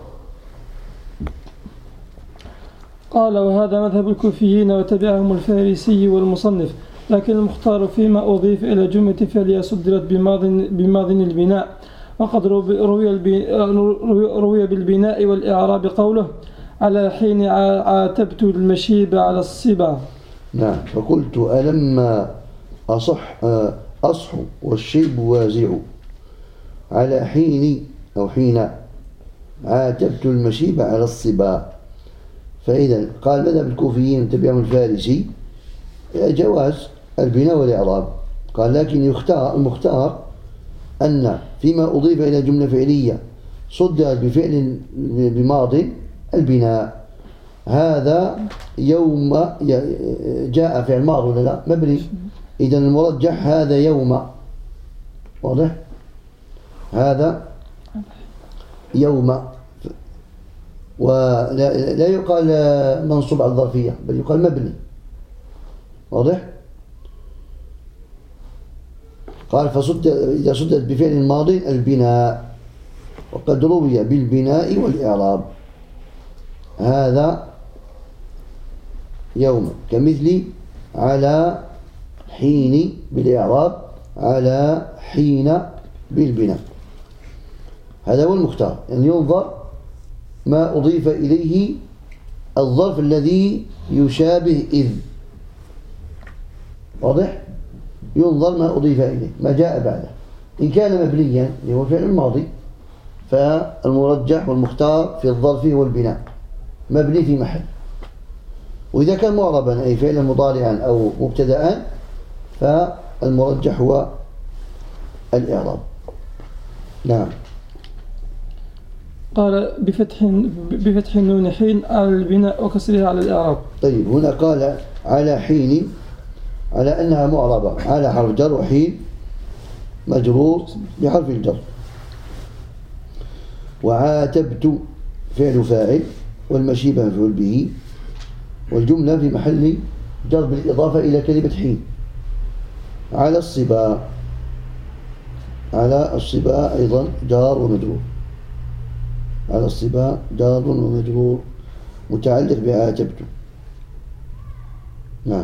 قال وهذا مذهب الكوفيين وتبعهم الفارسي والمصنف، لكن المختار فيما أضيف إلى جملة فعلية صدرت بماض البناء، وقد روي بالبناء والإعراب قوله على حين عاتبت المشيب على الصبا. نعم. فقلت ألما أصح والشيب وازع على حين أو حين عاتبت المشيب على الصبا. فإذا قال مذهب الكوفيين تبعهم الفارسي جواز البناء والإعراب. قال لكن المختار أن فيما أضيف إلى جملة فعلية صدرت بفعل بماض البناء. هذا يوم جاء فعل ماض ولا لا مبني، إذا المرجح هذا يوم. واضح؟ هذا يوم، ولا يقال منصوب على الظرفية بل يقال مبني. واضح؟ قال إذا صدت بفعل الماضي البناء، وقد روي بالبناء والإعراب. هذا يوم كمثل على حين بالإعراب، على حين بالبناء. هذا هو المختار، يعني ينظر ما أضيف إليه الظرف الذي يشابه إذ. واضح؟ ينظر ما أضيف إليه ما جاء بعده. إن كان مبنيا اللي هو فعل الماضي فالمرجح والمختار في الظرف والبناء مبني في محل. وإذا كان معربا أي فعلا مضارعا أو مبتدأ فالمرجح هو الإعراب. نعم. قال بفتح النون حين على البناء وكسرها على الإعراب. طيب هنا قال على حين على أنها معربة على حرف جر، وحين مجرور بحرف الجر. وعاتبت فعل فاعل والمشيبة مفعول به، والجملة في محل جر بالإضافة إلى كلمة حين. على الصبا، على الصبا أيضا جار ومجرور. على الصبا جار ومجرور متعلق بعاتبت. نعم.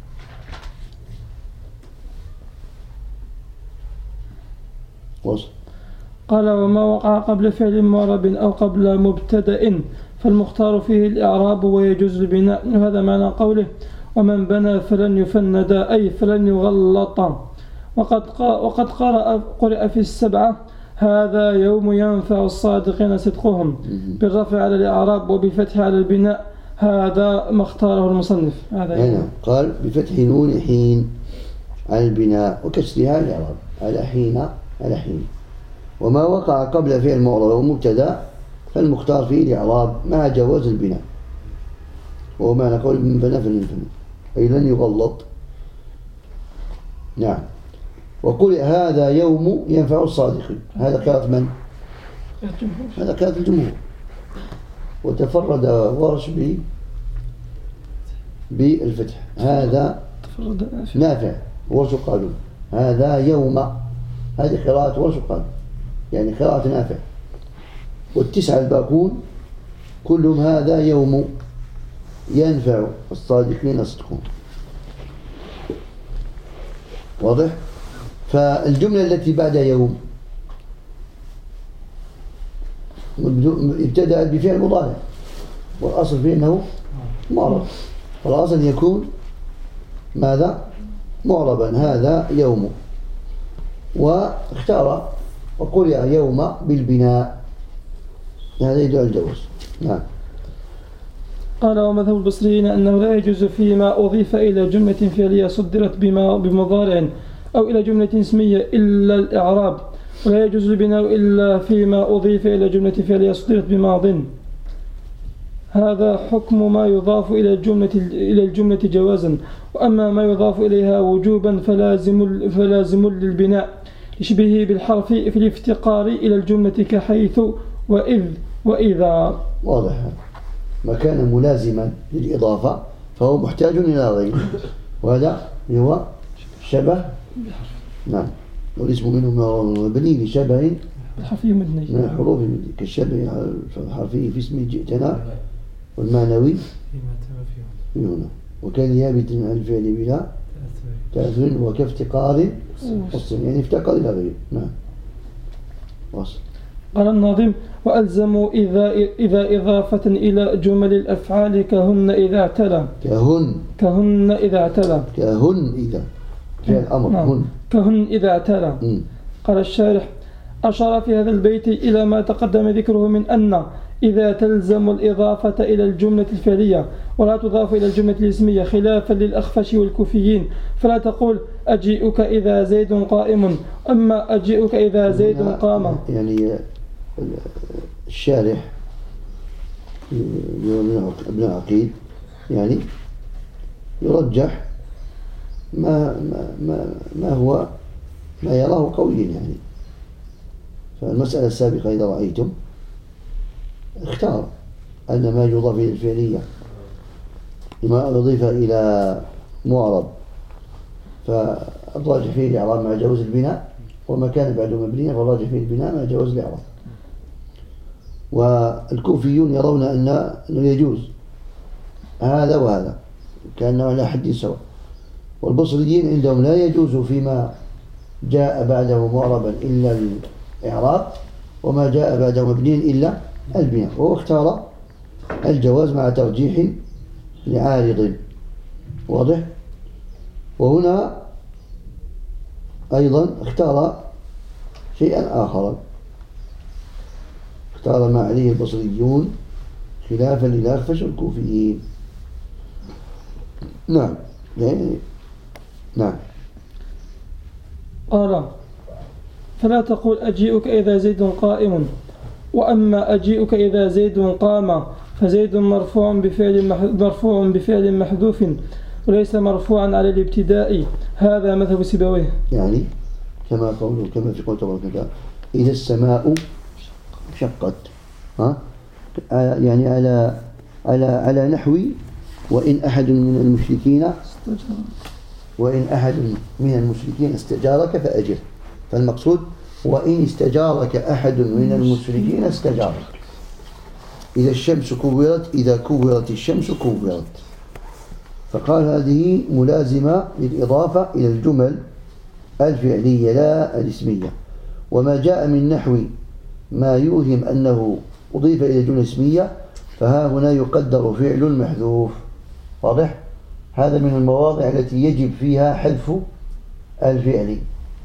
وصل. قال وما وقع قبل فعل معرب أو قبل مبتدأ فالمختار فيه الإعراب ويجوز البناء. هذا معنى قوله ومن بنى فلن يفند أي فلن يغلط. وقد قرأ في السبعة هذا يوم ينفع الصادقين صدقهم بالرفع على الإعراب وبالفتح على البناء. هذا ما اختاره المصنف. هذا قال بفتح نون حين على البناء وكسرها الإعراب على حين على حين. وما وقع قبل فعل معرب أو مبتدأ فالمختار فيه الإعراب مع جواز البناء. وهو معنى قول من بنى فلن يفند أي لن يغلط. نعم. وقل هذا يوم ينفع الصادقين. هذا قراءة من؟ هذا قراءة الجمهور. وتفرد ورش بالفتح. هذا نافع ورش قالوا هذا يوم. هذه قراءة ورش قالوا يعني قراءة نافع. والتسعة الباقون كلهم هذا يوم ينفع الصادقين صدقهم. واضح؟ فالجملة التي بعد يوم ابتدأت بفعل مضارع، والأصل فيه أنه معرب، والأصل يكون ماذا؟ معربا. هذا يوم، واختار وقرأ يوم بالبناء، هذا يدل على الجواز. نعم. قال ومذهب البصريين أنه لا يجوز فيما أضيف إلى جملة فعلية صدرت بمضارع أو إلى جملة اسمية إلا الإعراب، ولا يجوز البناء إلا فيما أضيف إلى جملة فعلية صدرت بماض. هذا حكم ما يضاف إلى الجملة جوازا، وأما ما يضاف إليها وجوبا فلازم للبناء يشبه بالحرف في الافتقار إلى الجملة كحيث وإذ وإذا. واضح. ما كان ملازما للإضافة فهو محتاج إلى غيره، وهذا هو شبه. نعم. والاسم منه مبني لشبه الحرفي مبني من الحروف كالشبه الحرفي في اسم جئتنا، والمعنوي هنا، وكان يابت عن الفعل بلا تأثير وكافتقار وصل، يعني افتقر إلى غيره. نعم. وصل. قال الناظم وألزموا إذا إضافة إلى جمل الأفعال كهن إذا اعتلى. كهن إذا اعتلى. كهن إذا فعل أمر. نعم. هن. كهن إذا اعتلى. قال الشارح أشار في هذا البيت إلى ما تقدم ذكره من أن إذا تلزم الإضافة إلى الجملة الفعلية ولا تضاف إلى الجملة الاسمية، خلافا للأخفش والكوفيين، فلا تقول أجيئك إذا زيد قائم، أما أجيئك إذا زيد قام. يعني الشارح ابن عقيل يعني يرجح ما هو ما يراه قويا يعني. فالمسألة السابقة إذا رأيتم اختار أن ما يضاف إلى الفعلية لما أضيف إلى معرب فالراجح فيه الإعراب مع جواز البناء، وما كان بعده مبنيا فالراجح فيه البناء مع جواز الإعراب. والكوفيون يرون أنه يجوز هذا وهذا كأنه على حد سواء، والبصريين عندهم لا يجوز فيما جاء بعده معربا إلا الإعراب، وما جاء بعده مبنيا إلا البناء، وهو اختار الجواز مع ترجيح لعارض. واضح؟ وهنا أيضا اختار شيئا آخر، اختار ما عليه البصريون خلافا للأخفش والكوفيين. نعم. نعم. قال فلا تقول أجيئك إذا زيد قائم، وأما أجيئك إذا زيد قام فزيد مرفوع بفعل محذوف وليس مرفوعا على الابتداء. هذا مذهب سيبويه. يعني كما في قول تبارك وتعالى إذا السماء شقت، يعني على نحو وإن أحد من المشركين استجارك فأجر. فالمقصود وإن استجارك أحد من المشركين استجارك. إذا الشمس كورت، إذا كورت الشمس كورت. فقال هذه ملازمة للإضافة إلى الجمل الفعلية لا الاسمية. وما جاء من نحو ما يوهم أنه أضيف إلى الجملة الاسمية فها هنا يقدر فعل محذوف. واضح؟ هذا من المواضع التي يجب فيها حذف الفعل.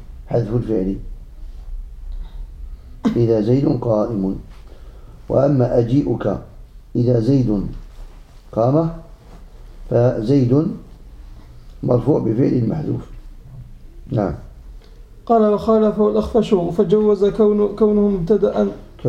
إذا زيد قائم. وأما أجيئك إذا زيد قام فزيد مرفوع بفعل محذوف. نعم. قال وخالفه الأخفش فجوز كونه مبتدأ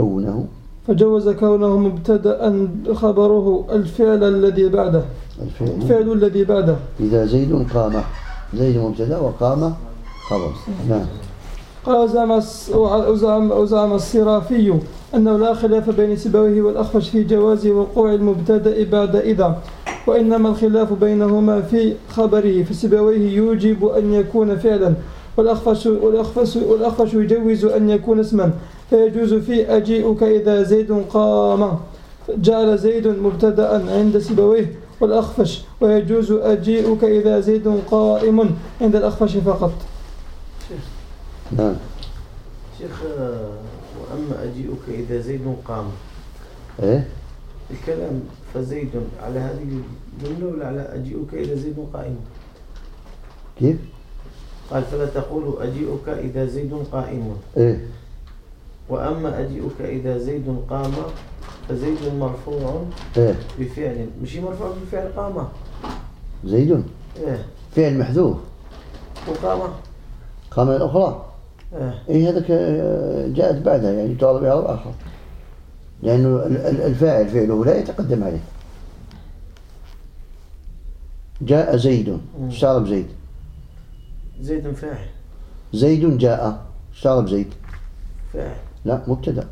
خبره الفعل الذي بعده. إذا زيد قام، زيد مبتدأ وقام خبر. نعم. قال وزعم الصرافي أنه لا خلاف بين سيبويه والأخفش في جواز وقوع المبتدأ بعد إذا، وإنما الخلاف بينهما في خبره، فسيبويه يوجب أن يكون فعلا والأخفش يجوز أن يكون اسما، فيجوز في أجيئك إذا زيد قام جعل زيد مبتدأ عند سيبويه والأخفش، ويجوز أجيئك إذا زيد قائم عند الأخفش فقط. نعم. شيخ وأما أجيئك إذا زيد قام. إيه؟ الكلام فزيد على هذه الجملة ولا على أجيئك إذا زيد قائم؟ كيف؟ قال فلا تقول أجيئك إذا زيد قائم. إيه؟ وأما أجيئك إذا زيد قام فزيد مرفوع إيه؟ بفعل، مش مرفوع بفعل قام. زيد إيه؟ فعل محذوف. وقام. قام الأخرى. إيه هذاك جاءت بعدها يعني تعرض بها الآخر، لأنه الفاعل فعله لا يتقدم عليه. جاء زيد، اشتغل بزيد. زيد فاعل. زيد جاء، اشتغل بزيد. فاعل. لا مبتدأ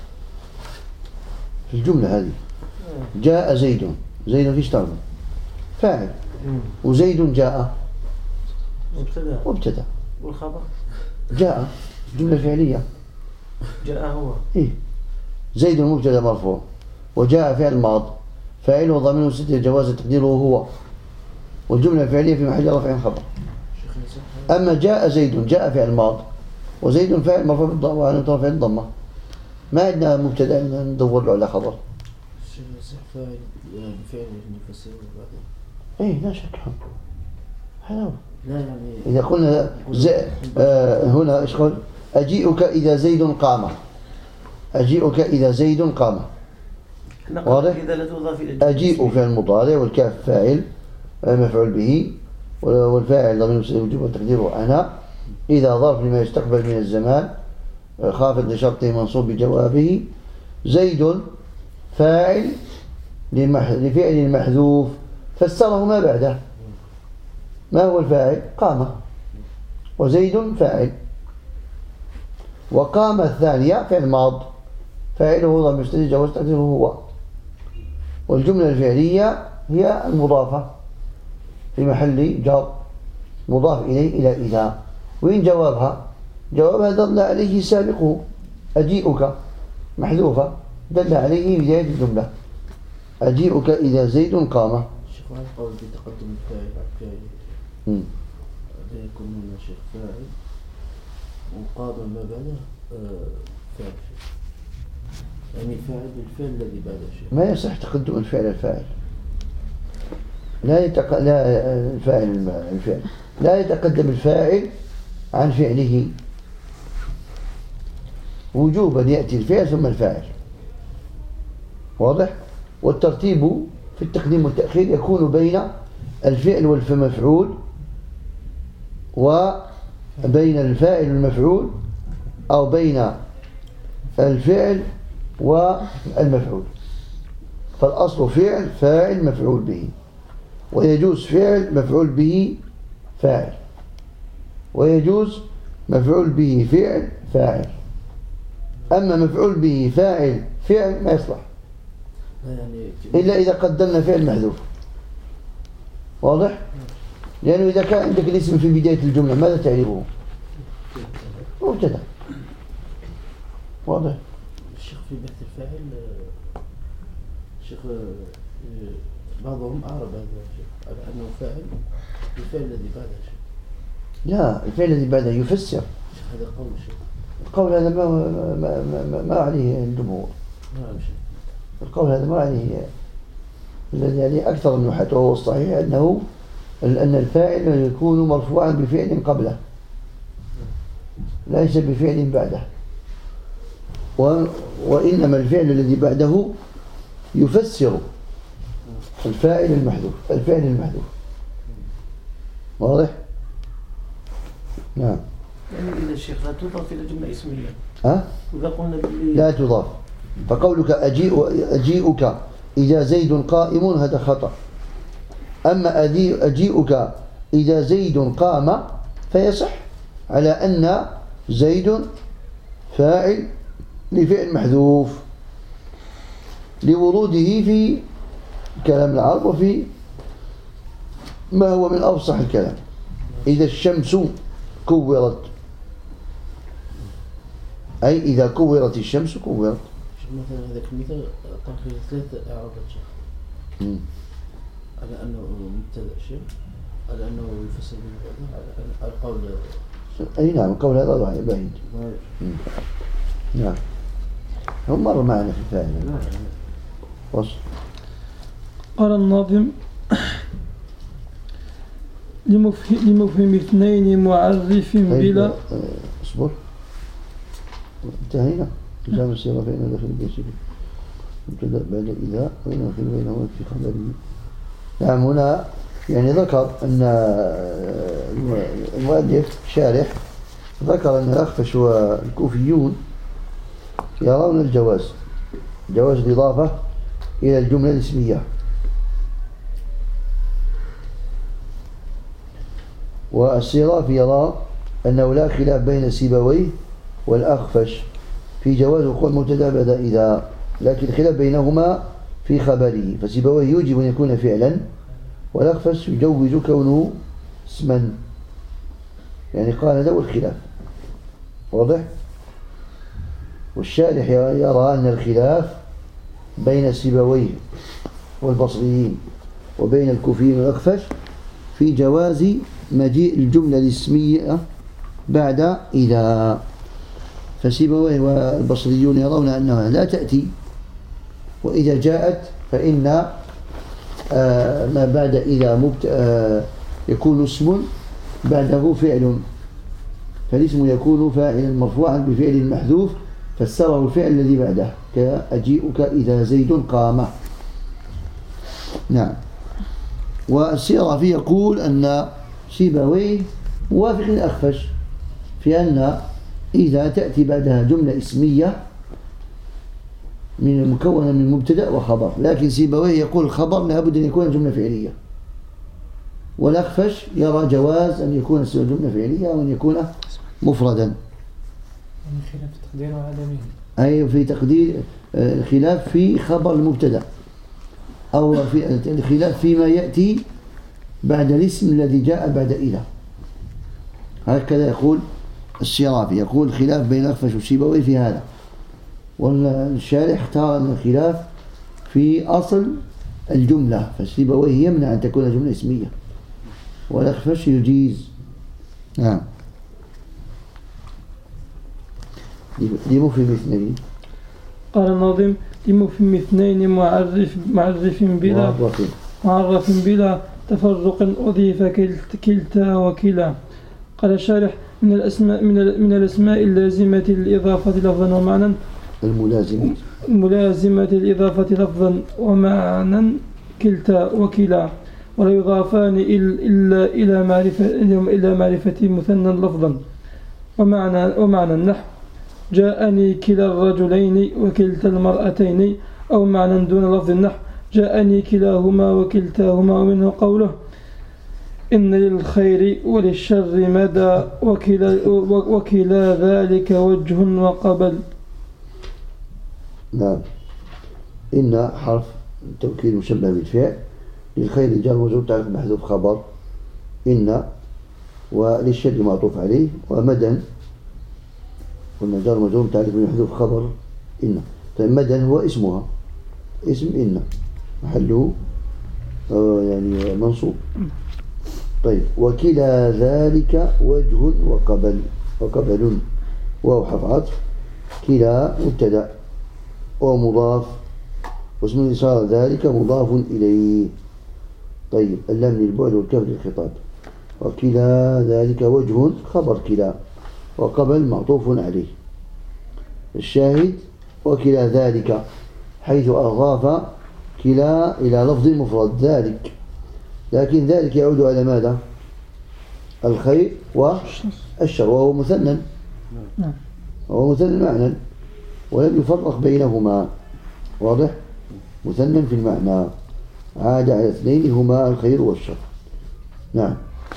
في الجملة هذه. جاء زيد، زيد في اشتغل فاعل. وزيد جاء مبتدأ. والخبر جاء جملة فعلية. جاء هو. إيه؟ زيد مبتدأ مرفوع، وجاء فعل ماض، فاعله ضمير مستتر جواز تقديره هو، والجملة الفعلية في محل رفع خبر. أما جاء زيد، جاء فعل ماض، وزيد فاعل مرفوع بالضمة وعلامة رفعه الضمة، ما عندنا مبتدأ ندور له على خبر. فاعل فعل نفسره بعدين. إيه لا شك. هذا لا يعني إذا قلنا هنا إيش قل؟ أجيئك إذا زيد قام. أجيئك إذا زيد قام. واضح؟ أجيء فعل مضارع والكاف فاعل مفعول به، والفاعل ضمير مستتر وجوبا تقديره أنا. إذا ظرف لما يستقبل من الزمان خافض لشرطه منصوب بجوابه. زيد فاعل لفعل محذوف فسره ما بعده. ما هو الفاعل؟ قام. وزيد فاعل. وقام الثانية فعل ماض، فاعله ضمير مستتر جواز تقديره هو. والجملة الفعلية هي المضافة في محل جر مضاف إليه إلى إذا. وين جوابها؟ جوابها دل عليه سابقه أجيئك محذوفة دل عليه بداية الجملة. أجيئك إذا زيد قام. شيخ هذا قول بتقدم الفاعل هذا يكون من شيخ فاعل مقابل ما بعده فاعل، يعني فاعل بالفعل الذي بعده شيخ. ما يصح تقدم الفعل الفاعل. لا الفاعل الفعل لا يتقدم الفاعل عن فعله، وجوبا يأتي الفعل ثم الفاعل. واضح؟ والترتيب في التقديم والتأخير يكون بين الفعل والمفعول، وبين الفاعل والمفعول، أو بين الفعل والمفعول. فالأصل فعل فاعل مفعول به، ويجوز فعل مفعول به فاعل، ويجوز مفعول به فعل فاعل. أما مفعول به فاعل فعل ما يصلح إلا إذا قدمنا فعل محذوف. واضح؟ لأنه إذا كان عندك الاسم في بداية الجملة ماذا تعرفه؟ مبتدأ. واضح؟ الشيخ في بحث الفاعل الشيخ بعضهم أعرب هذا الشيء على أنه فاعل الفعل الذي بعده شيء. لا، الفعل الذي بعده يفسر. هذا قول الشيخ. القول هذا ما عليه الجمهور. نعم شيخ. القول هذا ما عليه الذي عليه أكثر من واحد، وهو الصحيح أن الفاعل يكون مرفوعا بفعل قبله ليس بفعل بعده، وإنما الفعل الذي بعده يفسر الفاعل المحذوف. واضح؟ نعم. يعني إذا الشيخ لا تضاف إلى جملة اسمية. إذا قلنا لا تضاف، فقولك أجيئك إذا زيد قائم هذا خطأ. أما أجيئك إذا زيد قام فيصح على أن زيد فاعل لفعل محذوف لوروده في كلام العرب وفي ما هو من أفصح الكلام. إذا الشمس كورت، أي إذا كورت الشمس كورت. مثلا هذاك المثال طرح فيه 3 إعرابات شيخ. على أنه مبتدأ شيء، على أنه يفسر به بعده، على القول أي نعم، قول هذا بعيد. نعم، هم مر معنا في الفاعل. وصل. قال الناظم: لمفهم اثنين معرف بلا. اصبر، انتهينا. لزام السيرة فإن داخل بيسير مبتدأ بعد إذا وإن أخذ بينهما في خبره. نعم، هنا يعني ذكر أن المؤلف شارح ذكر أن الأخفش والكوفيون يرون الجواز الإضافة إلى الجملة الاسمية، والسيرافي يرى أنه لا خلاف بين سيبويه والأخفش في جواز وقوع مبتدأ بعد إذا، لكن الخلاف بينهما في خبره، فسيبويه يوجب أن يكون فعلا، والأخفش يجوز كونه اسما. يعني قال هذا هو الخلاف، واضح؟ والشارح يرى أن الخلاف بين سيبويه والبصريين وبين الكوفيين والأخفش في جواز مجيء الجملة الاسمية بعد إذا، فسيبويه والبصريون يرون أنها لا تأتي، وإذا جاءت فإن ما بعد إذا يكون اسم بعده فعل، فالاسم يكون فاعلا مرفوعا بفعل محذوف فسره الفعل الذي بعده، كأجيئك إذا زيد قام. نعم. والسيرافي يقول أن سيبويه موافق الأخفش في أن إذا تأتي بعدها جملة اسمية من مكونة من مبتدأ وخبر، لكن سيبويه يقول الخبر لابد أن يكون جملة فعلية، والأخفش يرى جواز أن يكون جملة فعلية وأن يكون مفردا. من خلاف تقدير وعدمه، أي في تقدير الخلاف في خبر المبتدأ، أو في الخلاف فيما يأتي بعد الاسم الذي جاء بعد إذا. هكذا يقول السيرافي، يقول خلاف بين الأخفش وسيبويه في هذا، والشارح اختار أن الخلاف في أصل الجملة، فسيبويه يمنع أن تكون جملة اسمية والأخفش يجيز. نعم. لمفهم اثنين. قال الناظم: لمفهم اثنين معرف بلا تفرق أضيف كلتا وكلا. قال الشارح: من الأسماء اللازمة للإضافة لفظا ومعنى، الملازمة للإضافة لفظا ومعنى كلتا وكلا، ولا يضافان إلا إلى معرفة مثنى لفظا ومعنى النحو: جاءني كلا الرجلين وكلتا المرأتين، أو معنى دون لفظ النحو: جاءني كلاهما وكلتاهما. ومنه قوله: إن للخير وللشر مدى وكلا ذلك وجه وقبل. نعم. إن حرف توكيد مشبه بالفعل، للخير جار ومجرور تعرف محذوف خبر إن، وللشر معطوف عليه، ومدى قلنا جار ومجرور تعرف محذوف خبر إن. طيب مدى هو اسمها، اسم إن محله يعني منصوب. طيب وكلا ذلك وجه وقبل واو حرف عطف، كلا مبتدأ ومضاف، واسم الإشارة ذلك مضاف إليه. طيب اللام للبعد والكاف للخطاب. وكلا ذلك وجه خبر كلا، وقبل معطوف عليه. الشاهد وكلا ذلك حيث أضاف كلا إلى لفظ مفرد ذلك، لكن ذلك يعود على ماذا؟ الخير والشر، وهو مثنى، وهو مثنى معنى ولم يفرق بينهما، واضح؟ مثنى في المعنى، عاد على اثنين هما الخير والشر. نعم.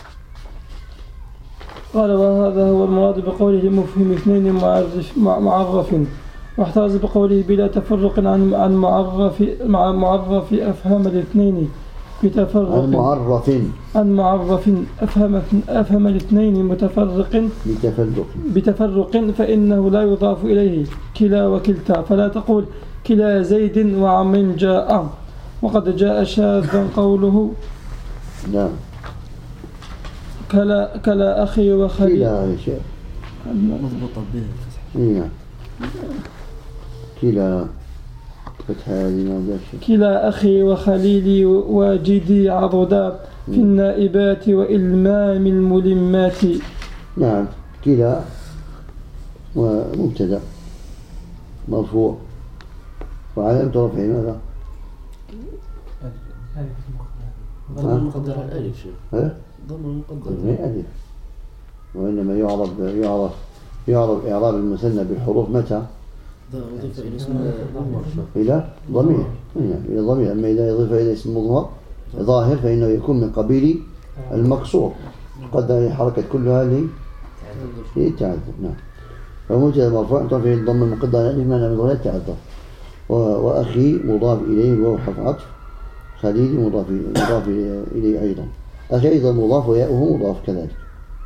قال: وهذا هو المراد بقوله مفهم اثنين معرف، واحترز بقوله بلا تفرق عن معرف أفهم الاثنين بتفرق، عن معرف أفهم الاثنين متفرق بتفرق، فإنه لا يضاف إليه كلا وكلتا، فلا تقول كلا زيد وعمر جاء، وقد جاء شاذا قوله. نعم. كلا أخي وخليل. كلا يا شيخ مضبوطة به. نعم كلا فتح هذه ما كلا أخي وخليلي واجدي عضدا في النائبات وإلمام الملمات. نعم كلا ومبتدأ مرفوع وعلامة رفعه ماذا؟ ضمن مقدر الألف شيخ. ضمن مقدر ألف. وإنما يعرف إعراب المثنى بالحروف متى؟ أضيف إلى اسم مضمر. إلى ضمير. إلى ضمير. أما إذا يضيف إلى اسم مضمر ظاهر فإنه يكون من قبيل المقصور قدر الحركة كلها للتعذر. نعم. فمبتدأ مرفوع ترفع الضم المقدر على الألف معنى من ضمير التعذر. وأخي مضاف إليه الواو حرف عطف. خليلي مضاف إليه أيضا. أخي أيضا مضاف وياؤه مضاف كذلك.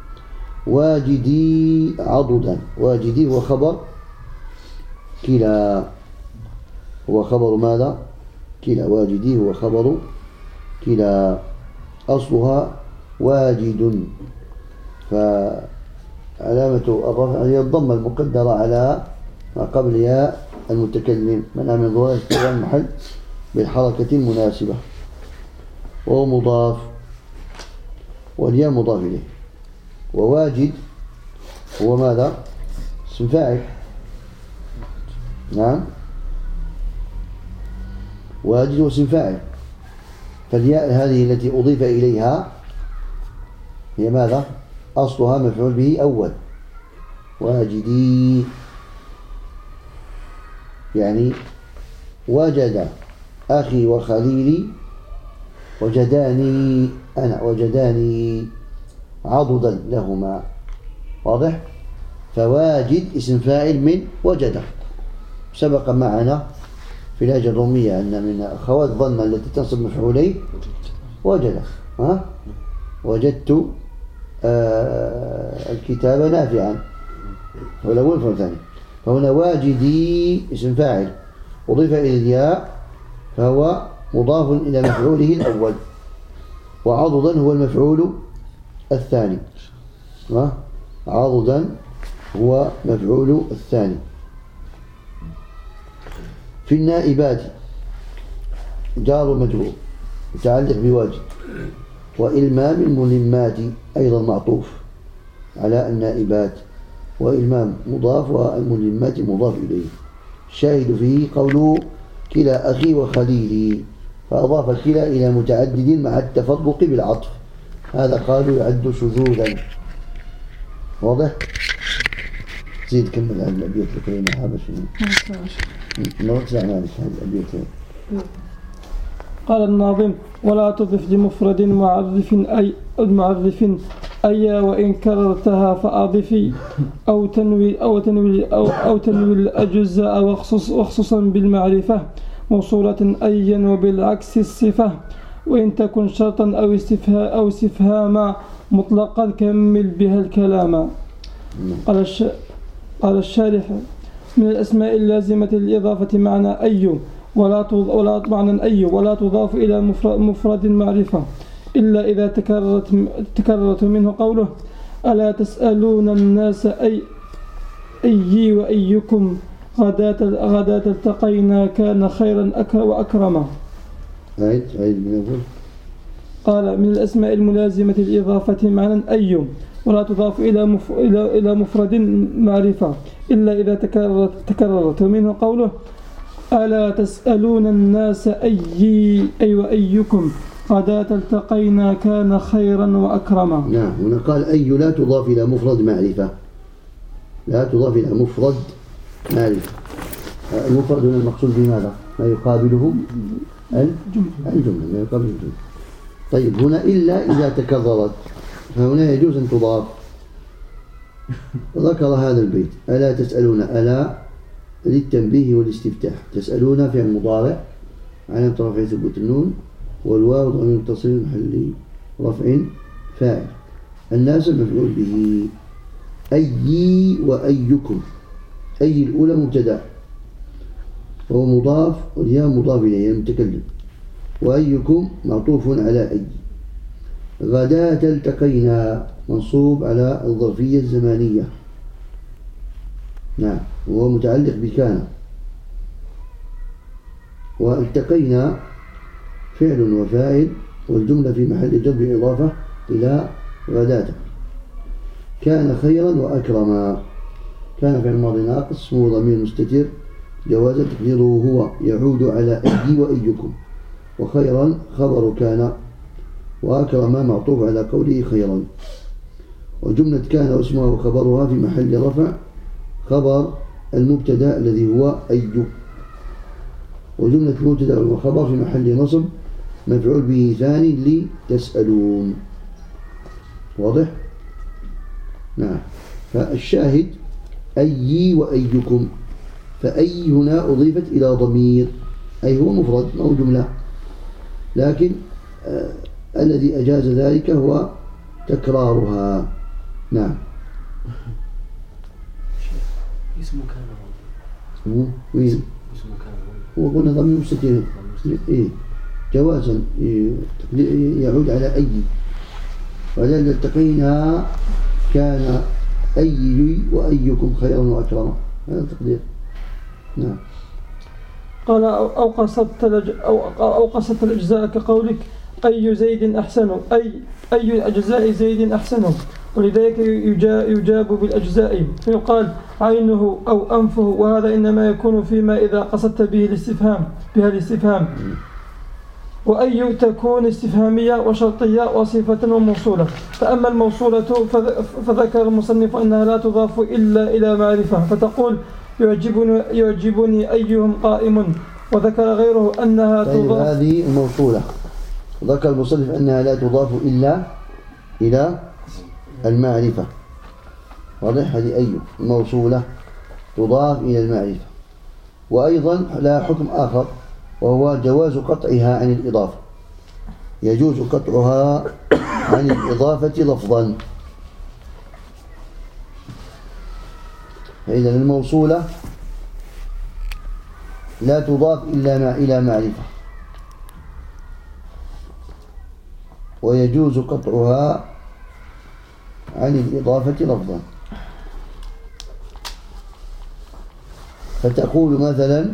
واجدي عضدا. واجدي هو خبر كلا. هو خبر ماذا؟ كلا. واجدي هو خبر كلا. أصلها واجد. فعلامة الرفع هي الضمة المقدرة على ما قبل ياء المتكلم منع من ظهور استقبال المحل بالحركة المناسبة. وهو مضاف والياء مضاف إليه. وواجد هو ماذا؟ اسم فاعل. نعم واجد هو اسم فاعل. فالياء هذه التي أضيف إليها هي ماذا؟ أصلها مفعول به أول. واجدي يعني وجد أخي وخليلي وجداني أنا وجداني عضدا لهما. واضح؟ فواجد اسم فاعل من وجد. سبق معنا في اللهجة الرومية أن من أخوات ظن التي تنصب مفعولين وجد. وجدت الكتاب نافعا والأول فالثاني. فهنا واجدي اسم فاعل أضيف إلى الياء فهو مضاف إلى مفعوله الأول. وعضدا هو المفعول الثاني. عضدا هو مفعول الثاني. في النائبات جار ومجرور متعلق بواجد. وإلمام الملمات أيضا معطوف على النائبات. وإلمام مضاف والملمات مضاف إليه. الشاهد فيه قوله كلا أخي وخليلي فأضاف الكلا إلى متعدد مع التفرق بالعطف. هذا قالوا يعد شذوذا. واضح؟ زيد كمل عن الأبيات الكريمة حابة شنو؟ نرجع معلش عن الأبيات. قال الناظم ولا تضف لمفرد معرف أي وإن كررتها فأضفي أو تنوي الأجزاء وخصوصا بالمعرفة موصولة أيا وبالعكس الصفة. وإن تكن شرطا أو استفهاما مطلقا كمل بها الكلام. قال الشارح من الأسماء اللازمة للإضافة معنى أي ولا تضاف إلى مفرد معرفة إلا إذا تكررت منه قوله ألا تسألون الناس أي وأيكم غداة التقينا كان خيرا وأكرما. قال من الأسماء الملازمة للإضافة معنى أي ولا تضاف إلى مفرد معرفة إلا إذا تكررت منه قوله ألا تسألون الناس أي وأيكم غداة التقينا كان خيرا وأكرما. نعم. هنا قال أي لا تضاف إلى مفرد معرفة. لا تضاف إلى مفرد معرفة. المفرد هنا المقصود بماذا؟ ما يقابله الجملة. ما يقابله الجملة. طيب هنا إلا إذا تكررت فهنا يجوز أن تضاف. ذكر هذا البيت ألا تسألون. ألا للتنبيه والاستفتاح. تسألون فعل مضارع علامة رفعه ثبوت النون والواو ضمير متصل محل رفع فاعل. الناس مفعول به. أي وأيكم. أي الأولى مبتدأ وهو مضاف والياء مضاف إليه المتكلم. وأيكم معطوف على أي. غداة التقينا منصوب على الظرفية الزمانية. نعم، وهو متعلق بكان. والتقينا فعل وفاعل، والجملة في محل جر إضافة إلى غداة. كان خيرا وأكرما. كان فعل ماضي ناقص اسمه ضمير مستتر جواز تقديره هو يعود على أيدي وأيكم. وخيرا خبر كان، وأكرما معطوف على قوله خيرا. وجملة كان واسمها وخبرها في محل رفع خبر المبتدا الذي هو أي. وجملة المبتدا والخبر في محل نصب مفعول به ثاني لتسألون. واضح؟ نعم. فالشاهد أي وأيكم، فأي هنا أضيفت إلى ضمير، أي هو مفرد أو جملة، لكن الذي أجاز ذلك هو تكرارها. نعم. اسمه كان اسمه وين؟ اسمه كان هو قلنا ضمير مستتر إيه جوازا يعود على أي. ولذلك التقينا كان أي وأيكم خيرا وأكرما، هذا التقدير. نعم. قال أو قصدت الأجزاء كقولك أي زيد أحسن، أي أجزاء زيد أحسن، ولذلك يجاب بالأجزاء، فيقال عينه أو أنفه، وهذا إنما يكون فيما إذا قصدت بها الاستفهام. وأي تكون استفهامية وشرطية وصفة وموصولة. فأما الموصولة فذكر المصنف أنها لا تضاف إلا إلى معرفة، فتقول يعجبني أيهم قائم، وذكر غيره أنها تضاف. هذه الموصولة ذكر المصنف أنها لا تضاف إلا إلى المعرفة. واضح؟ هذه أي موصولة تضاف إلى المعرفة. وأيضا لا حكم آخر وهو جواز قطعها عن الإضافة، يجوز قطعها عن الإضافة لفظا. فإذا الموصولة لا تضاف إلا إلى معرفة، ويجوز قطعها عن الإضافة لفظا. فتقول مثلا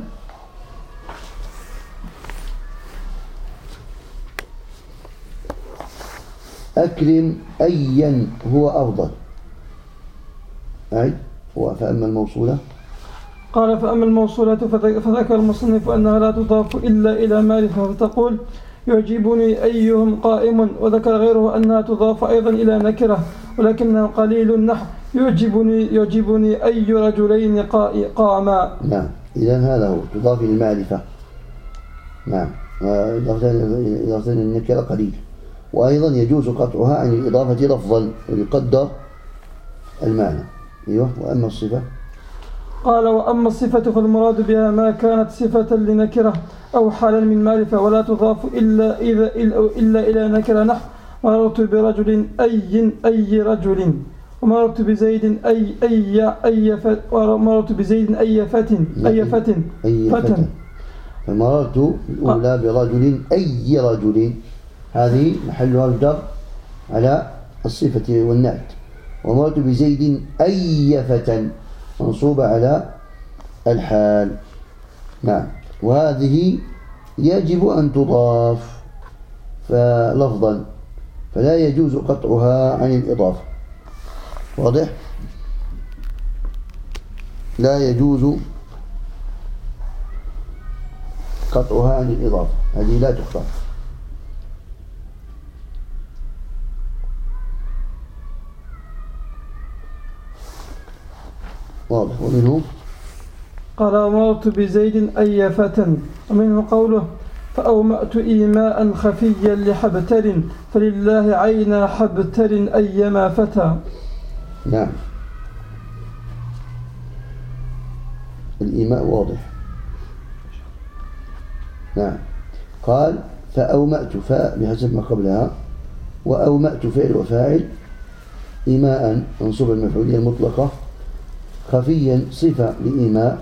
أكرم أيا هو أفضل. فأما الموصولة قال فأما الموصولة فذكر المصنف أنها لا تضاف إلا إلى معرفة، فتقول يعجبني أيهم قائم، وذكر غيره أنها تضاف أيضا إلى نكرة ولكنها قليل النحو يعجبني أي رجلين قاما. نعم، إذن هذا هو تضاف إلى المعرفة. نعم، إضافة النكرة قليل. وأيضا يجوز قطعها عن الإضافة لفظا ويقدر المعنى. أيوه. وأما الصفة قال وأما الصفة فالمراد بها ما كانت صفة لنكرة أو حالا من معرفة، ولا تضاف إلا إلى نكرة، نحو مررت برجل أي رجل، ومررت بزيد ومررت بزيد أي فتى. فمررت الأولى برجل أي رجل، هذه محلها الجر على الصفة والنعت. ومررت بزيد أي فتى منصوبة على الحال. نعم. وهذه يجب أن تضاف لفظا، فلا يجوز قطعها عن الإضافة. واضح؟ لا يجوز قطعها عن الإضافة، هذه لا تقطع. واضح. ومنه قال مررت بزيد أي فتى، ومنه قوله فأومأت إيماء خفيا لحبتر، فلله عين حبتر أيما فتى. نعم، الإيماء واضح. نعم. قال فأومأت، بحسب ما قبلها، وأومأت فعل وفاعل، إيماء منصوب المفعولية المطلقة، خفيا صفة لإيماء،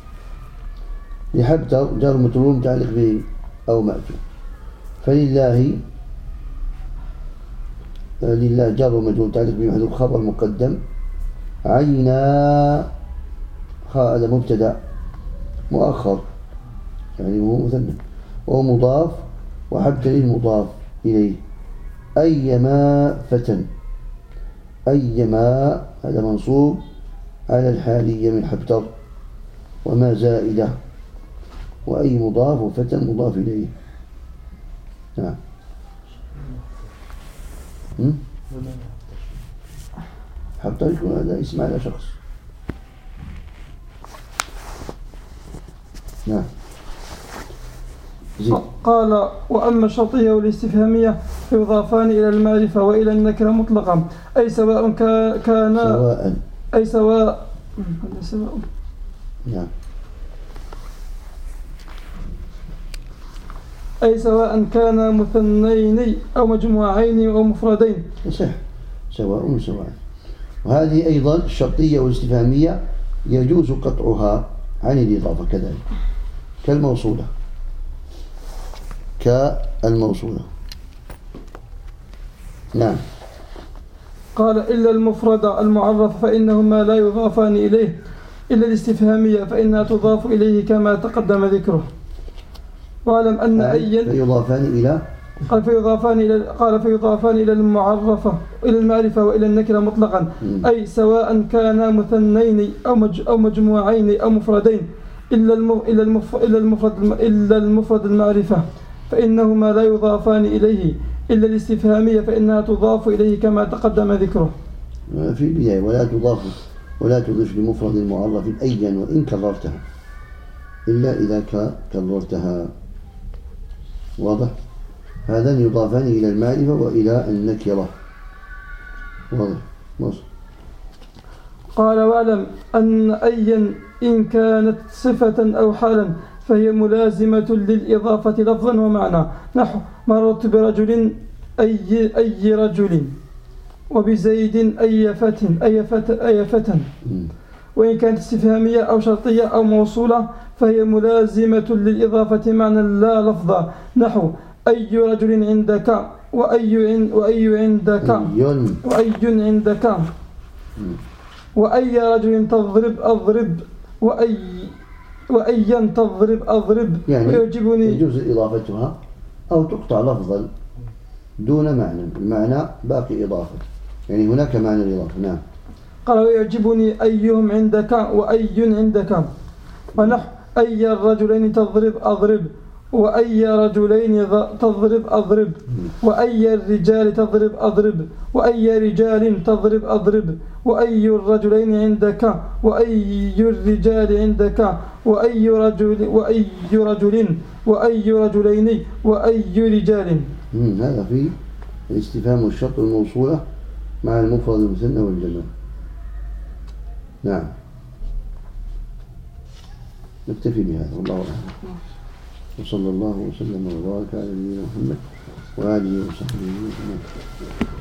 لحبتر جار مجرور متعلق بأومأت. فلله لله جار ومجرور متعلق بمحذوف خبر مقدم. عينا هذا مبتدأ مؤخر يعني هو مثنى وهو مضاف وحب تليه مضاف إليه. أيما فتن، أيما هذا منصوب على الحالية من حبتر وما زائدة، وأي مضاف وفتن مضاف إليه. نعم. حبتر يكون هذا اسم على شخص. نعم. زيد. قال وأما الشرطية والاستفهامية فيضافان إلى المعرفة وإلى النكرة مطلقا، أي سواء كان سواء أي سواء نعم. أي سواء كان مثنين أو مجموعين أو مفردين. صح، سواء سواء. وهذه أيضا الشرطية والاستفهامية يجوز قطعها عن الإضافة كذلك كالموصولة نعم. قال إلا المفرد المعرف فإنهما لا يضافان إليه، إلا الاستفهامية فإنها تضاف إليه كما تقدم ذكره. واعلم أن أيا فيضافان إلى فيضافان إلى المعرفة إلى المعرفة وإلى النكرة مطلقا، أي سواء كانا مثنين أو مجموعين أو مفردين، إلا المفرد المعرفة فإنهما لا يضافان إليه، إلا الاستفهامية فإنها تضاف إليه كما تقدم ذكره. في البداية ولا تضيف لمفرد المعرف أيا وإن كررتها إلا إذا كررتها. واضح؟ هذان يضافان إلى المعرفة وإلى النكرة. واضح؟ مصر. قال واعلم أن أيا إن كانت صفة أو حالا فهي ملازمة للإضافة لفظا ومعنى، نحو مررت برجل أي رجل، وبزيد أي فتى. وإن كانت استفهامية أو شرطية أو موصولة فهي ملازمة للإضافة معنى لا لفظا، نحو أي رجل عندك وأي عندك وأي رجل تضرب أضرب وأيا تضرب أضرب. يعني ويعجبني يجوز إضافتها أو تقطع لفظا دون معنى، المعنى باقي إضافة، يعني هناك معنى الإضافة. نعم. قال ويعجبني أيهم عندك وأي عندك، ونحو أي الرجلين تضرب أضرب وأي رجلين تضرب أضرب وأي الرجال تضرب أضرب وأي رجال تضرب أضرب وأي الرجلين عندك وأي الرجال عندك وأي رجل وأي رجلين وأي رجال. هذا في الاستفهام والشرط الموصولة مع المفرد المثنى والجمع. نعم. نكتفي بهذا والله أعلم، وصلى الله وسلم وبارك على نبينا محمد وآله وصحبه وسلم.